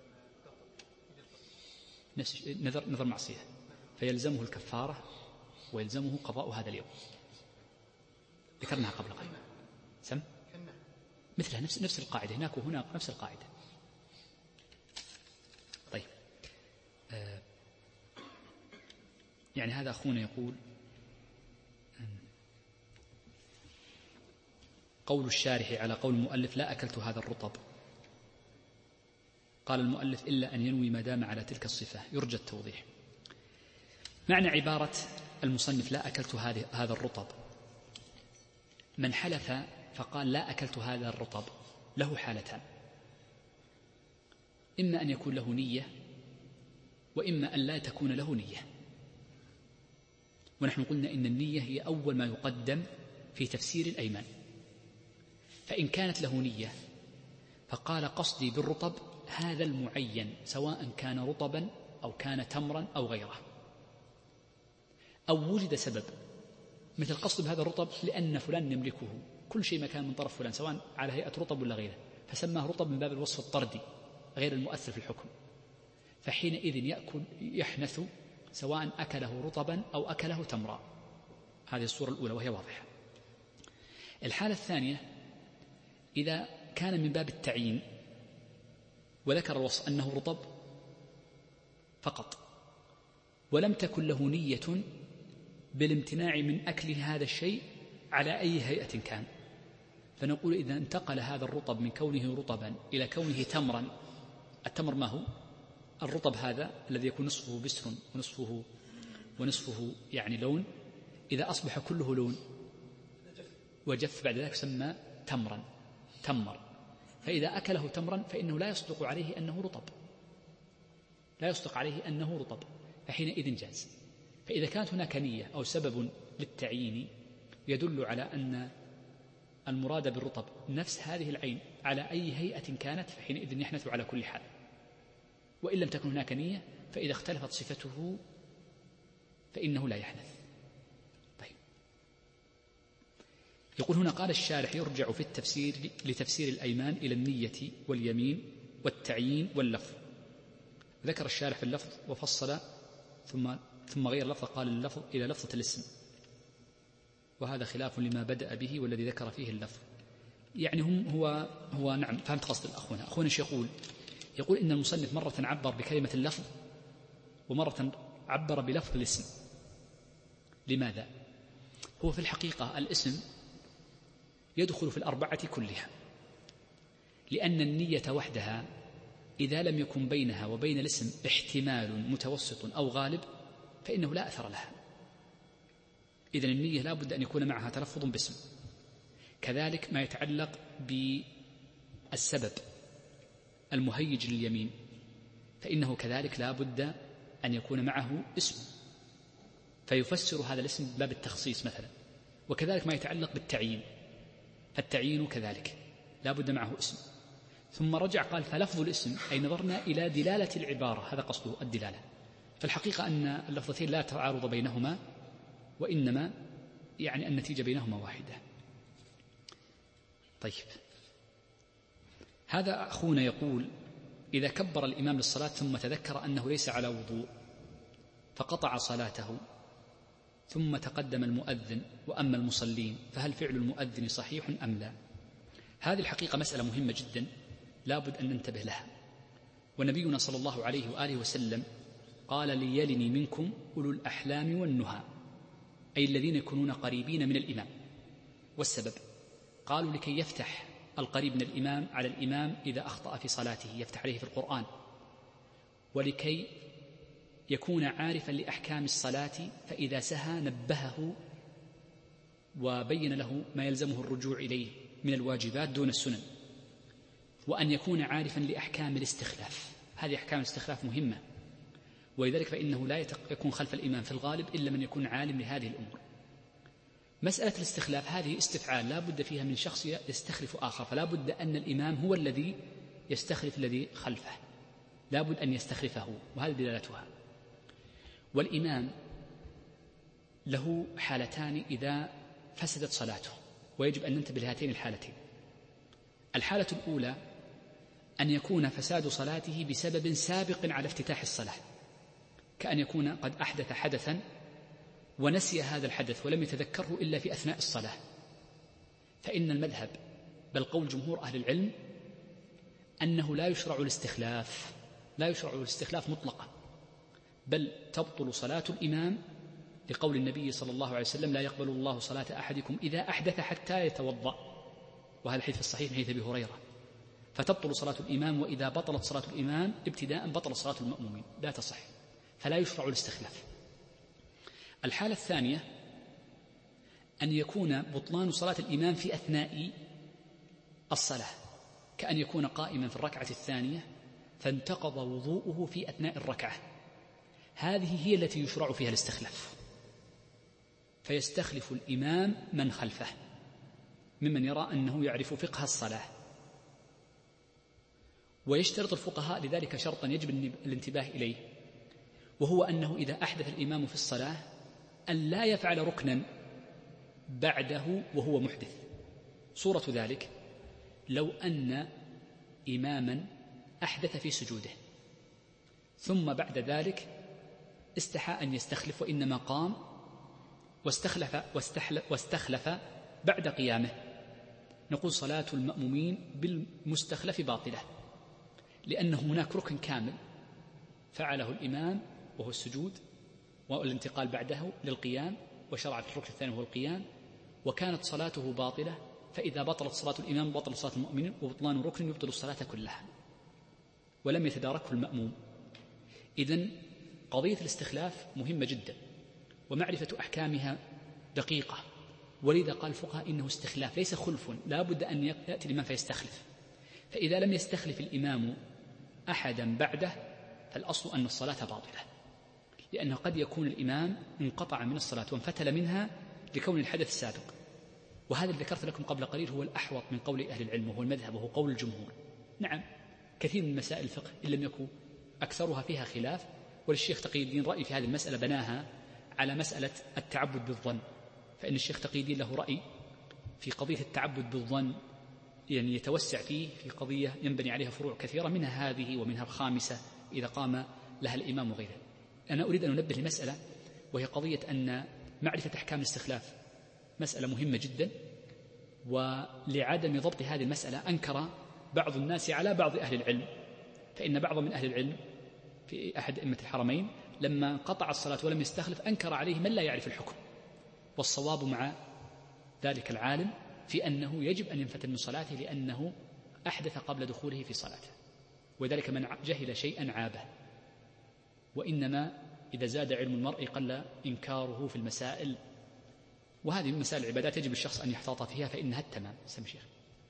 نفس نذر نذر معصية فيلزمه الكفارة ويلزمه قضاء هذا اليوم، ذكرناها قبل قليل. سم مثلها نفس نفس القاعدة هناك وهنا نفس القاعدة. طيب آه يعني هذا أخونا يقول قول الشارح على قول المؤلف لا أكلت هذا الرطب، قال المؤلف إلا أن ينوي ما دام على تلك الصفة، يرجى التوضيح. معنى عبارة المصنف لا أكلت هذا الرطب، من حلف فقال لا أكلت هذا الرطب له حالتان، إما أن يكون له نية وإما أن لا تكون له نية. ونحن قلنا إن النية هي أول ما يقدم في تفسير الأيمان، فإن كانت له نية فقال قصدي بالرطب هذا المعين سواء كان رطبا أو كان تمرا أو غيره، أو وجد سبب مثل قصد بهذا الرطب لأن فلان يملكه، كل شيء ما كان من طرف فلان سواء على هيئة رطب ولا غيره، فسماه رطب من باب الوصف الطردي غير المؤثر في الحكم، فحينئذ يأكل يحنث سواء أكله رطبا أو أكله تمرا. هذه الصورة الأولى وهي واضحة. الحالة الثانية إذا كان من باب التعيين وذكر الوصف أنه رطب فقط ولم تكن له نية بالامتناع من أكل هذا الشيء على أي هيئة كان، فنقول إذا انتقل هذا الرطب من كونه رطبا إلى كونه تمرا، التمر ما هو؟ الرطب هذا الذي يكون نصفه بسر ونصفه ونصفه يعني لون، إذا أصبح كله لون وجف بعد ذلك يسمى تمرا تمر، فإذا أكله تمرا فإنه لا يصدق عليه أنه رطب، لا يصدق عليه أنه رطب، فحينئذ جاز. فإذا كانت هناك نية أو سبب للتعيين يدل على أن المراد بالرطب نفس هذه العين على أي هيئة كانت فحينئذ يحنث على كل حال، وإن لم تكن هناك نية فإذا اختلفت صفته فإنه لا يحنث. طيب، يقول هنا قال الشارح يرجع في التفسير لتفسير الأيمان إلى النية واليمين والتعيين واللفظ. ذكر الشارح في اللفظ وفصل ثم ثم غير اللفظ، قال اللفظ إلى لفظة الاسم، وهذا خلاف لما بدأ به والذي ذكر فيه اللفظ. يعني هم هو هو نعم فهمت قصد الأخونا. أخونا ايش يقول؟ يقول إن المصنف مرة عبر بكلمة اللفظ ومرة عبر بلفظ الاسم. لماذا؟ هو في الحقيقة الاسم يدخل في الأربعة كلها، لأن النية وحدها إذا لم يكن بينها وبين الاسم احتمال متوسط أو غالب فإنه لا أثر لها. إذن النية لا بد أن يكون معها تلفظ باسم. كذلك ما يتعلق بالسبب المهيج لليمين فإنه كذلك لا بد أن يكون معه اسم فيفسر هذا الاسم باب التخصيص مثلا. وكذلك ما يتعلق بالتعيين، فالتعيين كذلك لا بد معه اسم. ثم رجع قال فلفظ الاسم أي نظرنا إلى دلالة العبارة، هذا قصده الدلالة. فالحقيقة أن اللفظتين لا تعارض بينهما، وإنما يعني النتيجة بينهما واحدة. طيب، هذا أخونا يقول إذا كبر الإمام للصلاة ثم تذكر أنه ليس على وضوء فقطع صلاته ثم تقدم المؤذن وأما المصلين فهل فعل المؤذن صحيح أم لا؟ هذه الحقيقة مسألة مهمة جدا لا بد أن ننتبه لها. ونبينا صلى الله عليه وآله وسلم قال ليلني منكم أولو الأحلام والنهى، أي الذين يكونون قريبين من الإمام. والسبب قالوا لكي يفتح القريب من الإمام على الإمام إذا أخطأ في صلاته، يفتح عليه في القرآن، ولكي يكون عارفا لأحكام الصلاة فإذا سهى نبهه وبين له ما يلزمه الرجوع إليه من الواجبات دون السنن، وأن يكون عارفا لأحكام الاستخلاف. هذه أحكام الاستخلاف مهمة، ولذلك فإنه لا يكون خلف الإمام في الغالب إلا من يكون عالم لهذه الأمور. مسألة الاستخلاف هذه استفعال لا بد فيها من شخص يستخلف آخر، فلا بد أن الإمام هو الذي يستخلف الذي خلفه، لا بد أن يستخلفه، وهذه دلالتها. والإمام له حالتان إذا فسدت صلاته، ويجب أن ننتبه لهاتين الحالتين. الحالة الأولى أن يكون فساد صلاته بسبب سابق على افتتاح الصلاة، كأن يكون قد أحدث حدثا ونسي هذا الحدث ولم يتذكره إلا في أثناء الصلاة، فإن المذهب بل قول جمهور أهل العلم أنه لا يشرع الاستخلاف، لا يشرع الاستخلاف مطلقا، بل تبطل صلاة الإمام لقول النبي صلى الله عليه وسلم لا يقبل الله صلاة أحدكم إذا أحدث حتى يتوضأ، وهذا الحديث في الصحيح من حديث أبي هريرة. فتبطل صلاة الإمام، وإذا بطلت صلاة الإمام ابتداء بطل صلاة المأمومين، لا تصح، فلا يشرع الاستخلاف. الحالة الثانية أن يكون بطلان صلاة الإمام في أثناء الصلاة، كأن يكون قائما في الركعة الثانية فانتقض وضوءه في أثناء الركعة، هذه هي التي يشرع فيها الاستخلاف، فيستخلف الإمام من خلفه ممن يرى أنه يعرف فقه الصلاة. ويشترط الفقهاء لذلك شرطا يجب الانتباه إليه، وهو أنه إذا أحدث الإمام في الصلاة أن لا يفعل ركنا بعده وهو محدث. صورة ذلك لو أن إماما أحدث في سجوده ثم بعد ذلك استحى أن يستخلف، وإنما قام واستخلف, واستخلف بعد قيامه، نقول صلاة المأمومين بالمستخلف باطلة، لأن هناك ركن كامل فعله الإمام وهو السجود والانتقال بعده للقيام، وشرع في الركن الثاني وهو القيام، وكانت صلاته باطلة. فإذا بطلت صلاة الإمام بطل صلاة المؤمنين، وبطلان ركن يبطل الصلاة كلها ولم يتداركه المأموم. إذن قضية الاستخلاف مهمة جدا، ومعرفة أحكامها دقيقة، ولذا قال الفقهاء إنه استخلاف ليس خلف، لا بد أن يأتي الإمام فيستخلف. فإذا لم يستخلف الإمام أحدا بعده فالأصل أن الصلاة باطلة، لأنه قد يكون الإمام انقطع من الصلاة وانفتل منها لكون الحدث السابق، وهذا اللي ذكرت لكم قبل قليل هو الأحوط من قول أهل العلم، وهو المذهب وهو قول الجمهور. نعم كثير من مسائل الفقه إن لم يكن أكثرها فيها خلاف، وللشيخ تقي الدين رأي في هذه المسألة بناها على مسألة التعبد بالظن، فإن الشيخ تقي الدين له رأي في قضية التعبد بالظن، يعني يتوسع فيه في قضية ينبني عليها فروع كثيرة، منها هذه ومنها الخامسة إذا قام لها الإمام وغيره. أنا أريد أن أنبه لمسألة، وهي قضية أن معرفة أحكام الاستخلاف مسألة مهمة جدا، ولعدم ضبط هذه المسألة أنكر بعض الناس على بعض أهل العلم، فإن بعض من أهل العلم في أحد أئمة الحرمين لما قطع الصلاة ولم يستخلف أنكر عليه من لا يعرف الحكم، والصواب مع ذلك العالم في أنه يجب أن ينفتل من صلاته لأنه أحدث قبل دخوله في صلاته، وذلك من جهل شيئا عابه، وإنما إذا زاد علم المرء قل إنكاره في المسائل، وهذه من مسائل العبادات يجب الشخص أن يحتاط فيها فإنها التمام. سم شيخ.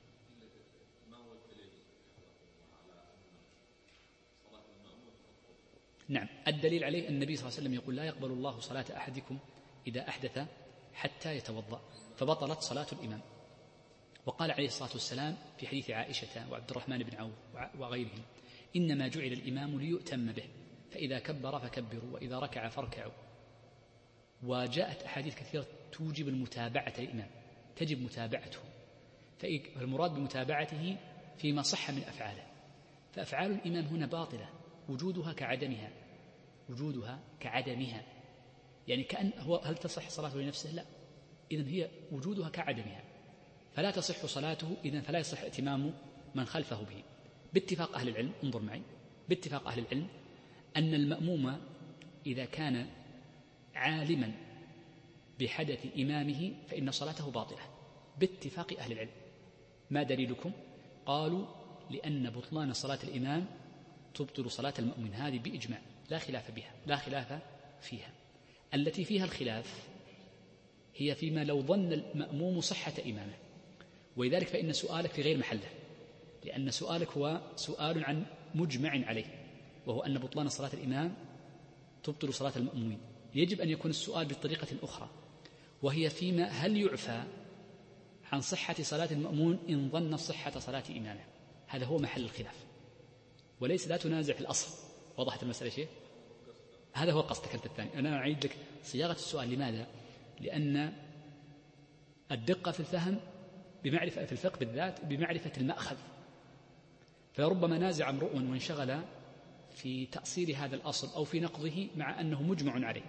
نعم الدليل عليه النبي صلى الله عليه وسلم يقول لا يقبل الله صلاة أحدكم إذا أحدث حتى يتوضأ، فبطلت صلاة الإمام. وقال عليه الصلاة والسلام في حديث عائشة وعبد الرحمن بن عوف وغيرهم إنما جعل الإمام ليؤتم به، فإذا كبر فكبروا وإذا ركع فاركعوا. وجاءت أحاديث كثيرة توجب المتابعة للإمام، تجب متابعته، فالمراد بمتابعته فيما صح من أفعاله، فأفعال الإمام هنا باطلة وجودها كعدمها، وجودها كعدمها، يعني كأن هو هل تصح صلاته لنفسه؟ لا، إذن هي وجودها كعدمها، فلا تصح صلاته، إذن فلا يصح ائتمام من خلفه به. باتفاق أهل العلم، انظر معي، باتفاق أهل العلم أن المأموم إذا كان عالما بحدث إمامه فإن صلاته باطلة باتفاق أهل العلم. ما دليلكم؟ قالوا لأن بطلان صلاة الإمام تبطل صلاة المؤمن، هذه بإجماع لا خلاف بها، لا خلاف فيها. التي فيها الخلاف هي فيما لو ظن المأموم صحة إمامه، ولذلك فإن سؤالك في غير محله، لأن سؤالك هو سؤال عن مجمع عليه، وهو أن بطلان صلاة الإمام تبطل صلاة المأمومين. يجب أن يكون السؤال بطريقة أخرى، وهي فيما هل يعفى عن صحة صلاة المأمون إن ظن صحة صلاة إمامه. هذا هو محل الخلاف، وليس لا تنازع في الأصل. وضحت المسألة شيء؟ هذا هو قصدك أنت الثاني. أنا أعيد لك صياغة السؤال. لماذا؟ لأن الدقة في الفهم بمعرفة في الفقه بالذات بمعرفة المأخذ، فربما نازع امرؤ وانشغل في تأصيل هذا الأصل أو في نقضه مع أنه مجمع عليه،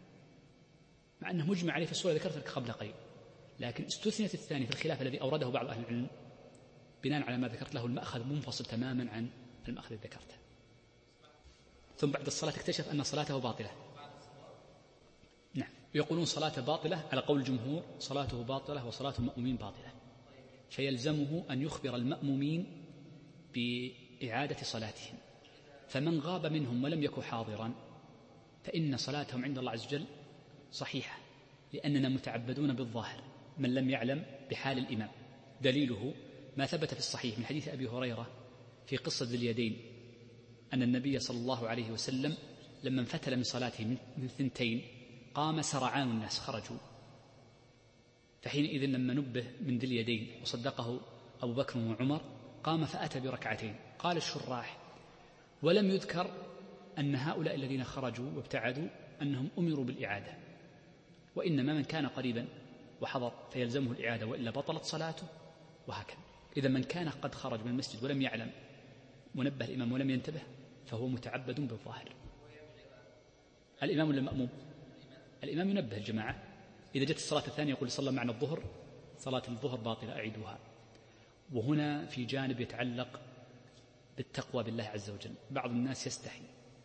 مع أنه مجمع عليه في الصورة ذكرت لك قبل قليل، لكن استثنت الثاني في الخلاف الذي أورده بعض أهل العلم بناء على ما ذكرت له المأخذ منفصل تماما عن المأخذ الذي ذكرته. ثم بعد الصلاة اكتشف أن صلاته باطلة. نعم، يقولون صلاة باطلة على قول الجمهور، صلاته باطلة وصلاة المأمومين باطلة، فيلزمه أن يخبر المأمومين بإعادة صلاتهم، فمن غاب منهم ولم يكن حاضرا فإن صلاتهم عند الله عز وجل صحيحة، لأننا متعبدون بالظاهر من لم يعلم بحال الإمام. دليله ما ثبت في الصحيح من حديث أبي هريرة في قصة ذي اليدين أن النبي صلى الله عليه وسلم لما انفتل من صلاته من ثنتين قام سرعان الناس خرجوا، فحينئذ لما نبه من ذي اليدين وصدقه أبو بكر وعمر قام فأتى بركعتين. قال الشراح ولم يذكر أن هؤلاء الذين خرجوا وابتعدوا أنهم أمروا بالإعادة، وإنما من كان قريبا وحضر فيلزمه الإعادة وإلا بطلت صلاته، وهكذا. إذا من كان قد خرج من المسجد ولم يعلم منبه الإمام ولم ينتبه فهو متعبد بالظاهر. الإمام ولا المأموم؟ الإمام ينبه الجماعة. إذا جت الصلاة الثانية يقول صلى معنا الظهر، صلاة الظهر باطلة أعيدوها. وهنا في جانب يتعلق بالتقوى بالله عز وجل، بعض الناس يستحي،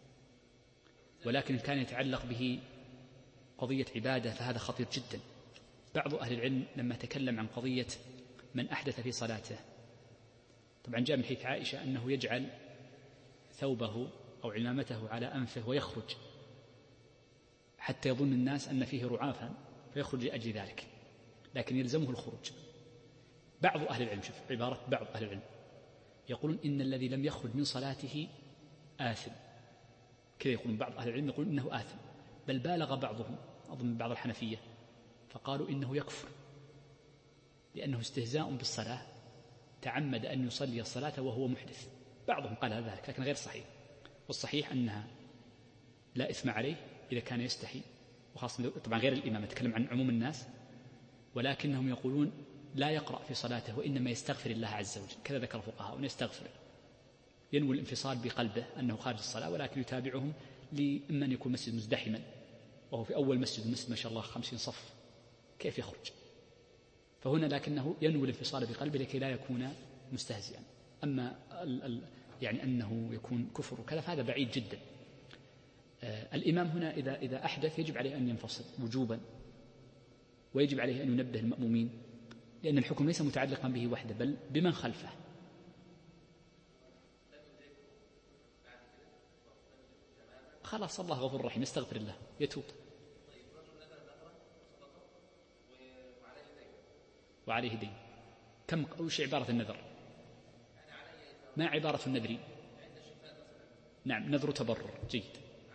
ولكن كان يتعلق به قضية عبادة فهذا خطير جدا. بعض أهل العلم لما تكلم عن قضية من أحدث في صلاته، طبعا جاء من حيث عائشة أنه يجعل ثوبه أو عمامته على أنفه ويخرج حتى يظن الناس أن فيه رعافا فيخرج لأجل ذلك، لكن يلزمه الخروج. بعض أهل العلم، شوف عبارة بعض أهل العلم، يقولون إن الذي لم يخرج من صلاته آثم، كذا يقولون بعض أهل العلم، يقولون إنه آثم، بل بالغ بعضهم أظن بعض الحنفية فقالوا إنه يكفر، لأنه استهزاء بالصلاة تعمد أن يصلي الصلاة وهو محدث. بعضهم قال ذلك لكن غير صحيح، والصحيح أنها لا إثم عليه إذا كان يستحي، وخاصة طبعا غير الإمام، أتكلم عن عموم الناس، ولكنهم يقولون لا يقرأ في صلاته وإنما يستغفر الله عز وجل، كذا ذكر الفقهاء، وأن يستغفر ينوي الانفصال بقلبه أنه خارج الصلاة، ولكن يتابعهم لإما أن يكون مسجد مزدحما وهو في أول مسجد، المسجد ما شاء الله خمسين صف، كيف يخرج؟ فهنا لكنه ينوي الانفصال بقلبه لكي لا يكون مستهزئا. أما ال ال يعني أنه يكون كفر وكذا فهذا بعيد جدا. آه الإمام هنا إذا, إذا أحدث يجب عليه أن ينفصل وجوبا، ويجب عليه أن ينبه المأمومين، لأن الحكم ليس متعلقا به وحده بل بمن خلفه. خلاص الله غفور رحيم، يستغفر الله يتوب. وعليه دين. كم وش عبارة النذر؟ ما عبارة النذر؟ نعم نذر تبرر. جيد.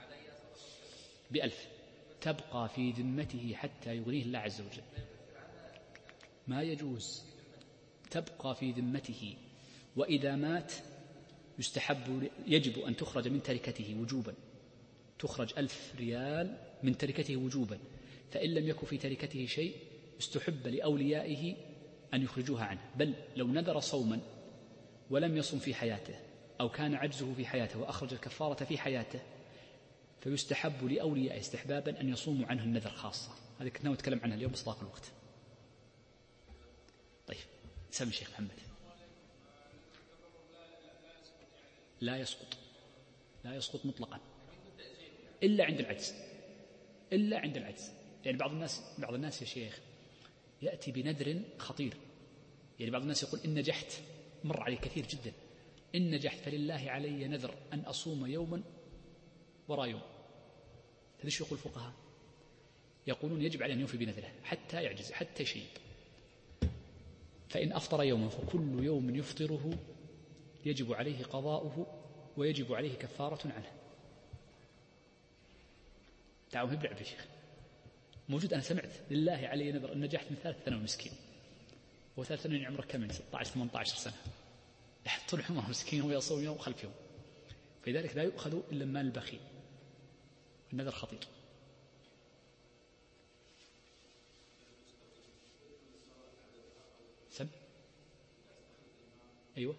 بألف تبقى في ذمته حتى يغنيه الله عز وجل. ما يجوز، تبقى في ذمته، وإذا مات يستحب يجب أن تخرج من تركته وجوبا، تخرج ألف ريال من تركته وجوبا، فإن لم يكن في تركته شيء استحب لأوليائه أن يخرجوها عنه. بل لو نذر صوما ولم يصم في حياته أو كان عجزه في حياته وأخرج الكفارة في حياته فيستحب لأوليائه استحبابا أن يصوموا عنه النذر خاصة. هذه كنا نتكلم عنها اليوم بسطاق الوقت. طيب سمي الشيخ محمد. لا يسقط، لا يسقط مطلقا إلا عند العجز، إلا عند العجز. يعني بعض الناس بعض الناس يا شيخ يأتي بنذر خطير، يعني بعض الناس يقول إن نجحت، مر عليه كثير جدا، إن نجحت فلله علي نذر أن أصوم يوما وراء يوم. هذا شو يقول الفقهاء؟ يقولون يجب عليه أن يوفي بنذره حتى يعجز، حتى يشيب. فإن أفطر يوما فكل يوم يفطره يجب عليه قضاؤه ويجب عليه كفارة عنه. تعالوا نبلع يا شيخ، موجود. أنا سمعت لله علي نذر أن نجحت من ثلاث ثانوي مسكين، وثلاث ثانوي عمره كم؟ من ستة عشر ثمانية عشر سنة، طول عمره مسكين ويصوم يوم خلف يوم. فلذلك لا يؤخذ إلا مال البخيل، النذر خطير. سم أيوة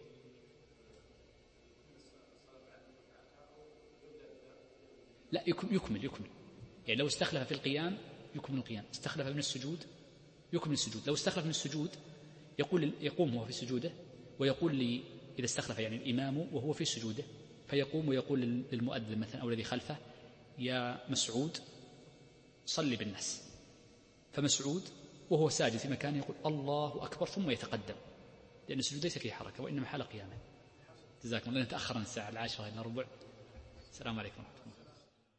لا يكمل يكمل يكمل يعني لو استخلف في القيام يكمل القيام، استخلف من السجود يكمل السجود. لو استخلف من السجود يقول يقوم وهو في سجوده، ويقول لي إذا استخلف يعني الإمام وهو في سجوده فيقوم ويقول للمؤذن مثلا أو الذي خلفه يا مسعود صلي بالناس، فمسعود وهو ساجد في مكانه يقول الله أكبر ثم يتقدم، لأن السجود ليس فيه حركة وإنما حال قيامه. جزاكم الله. نتأخر عن الساعة العاشرة إلى ربع. السلام عليكم ورحمة الله.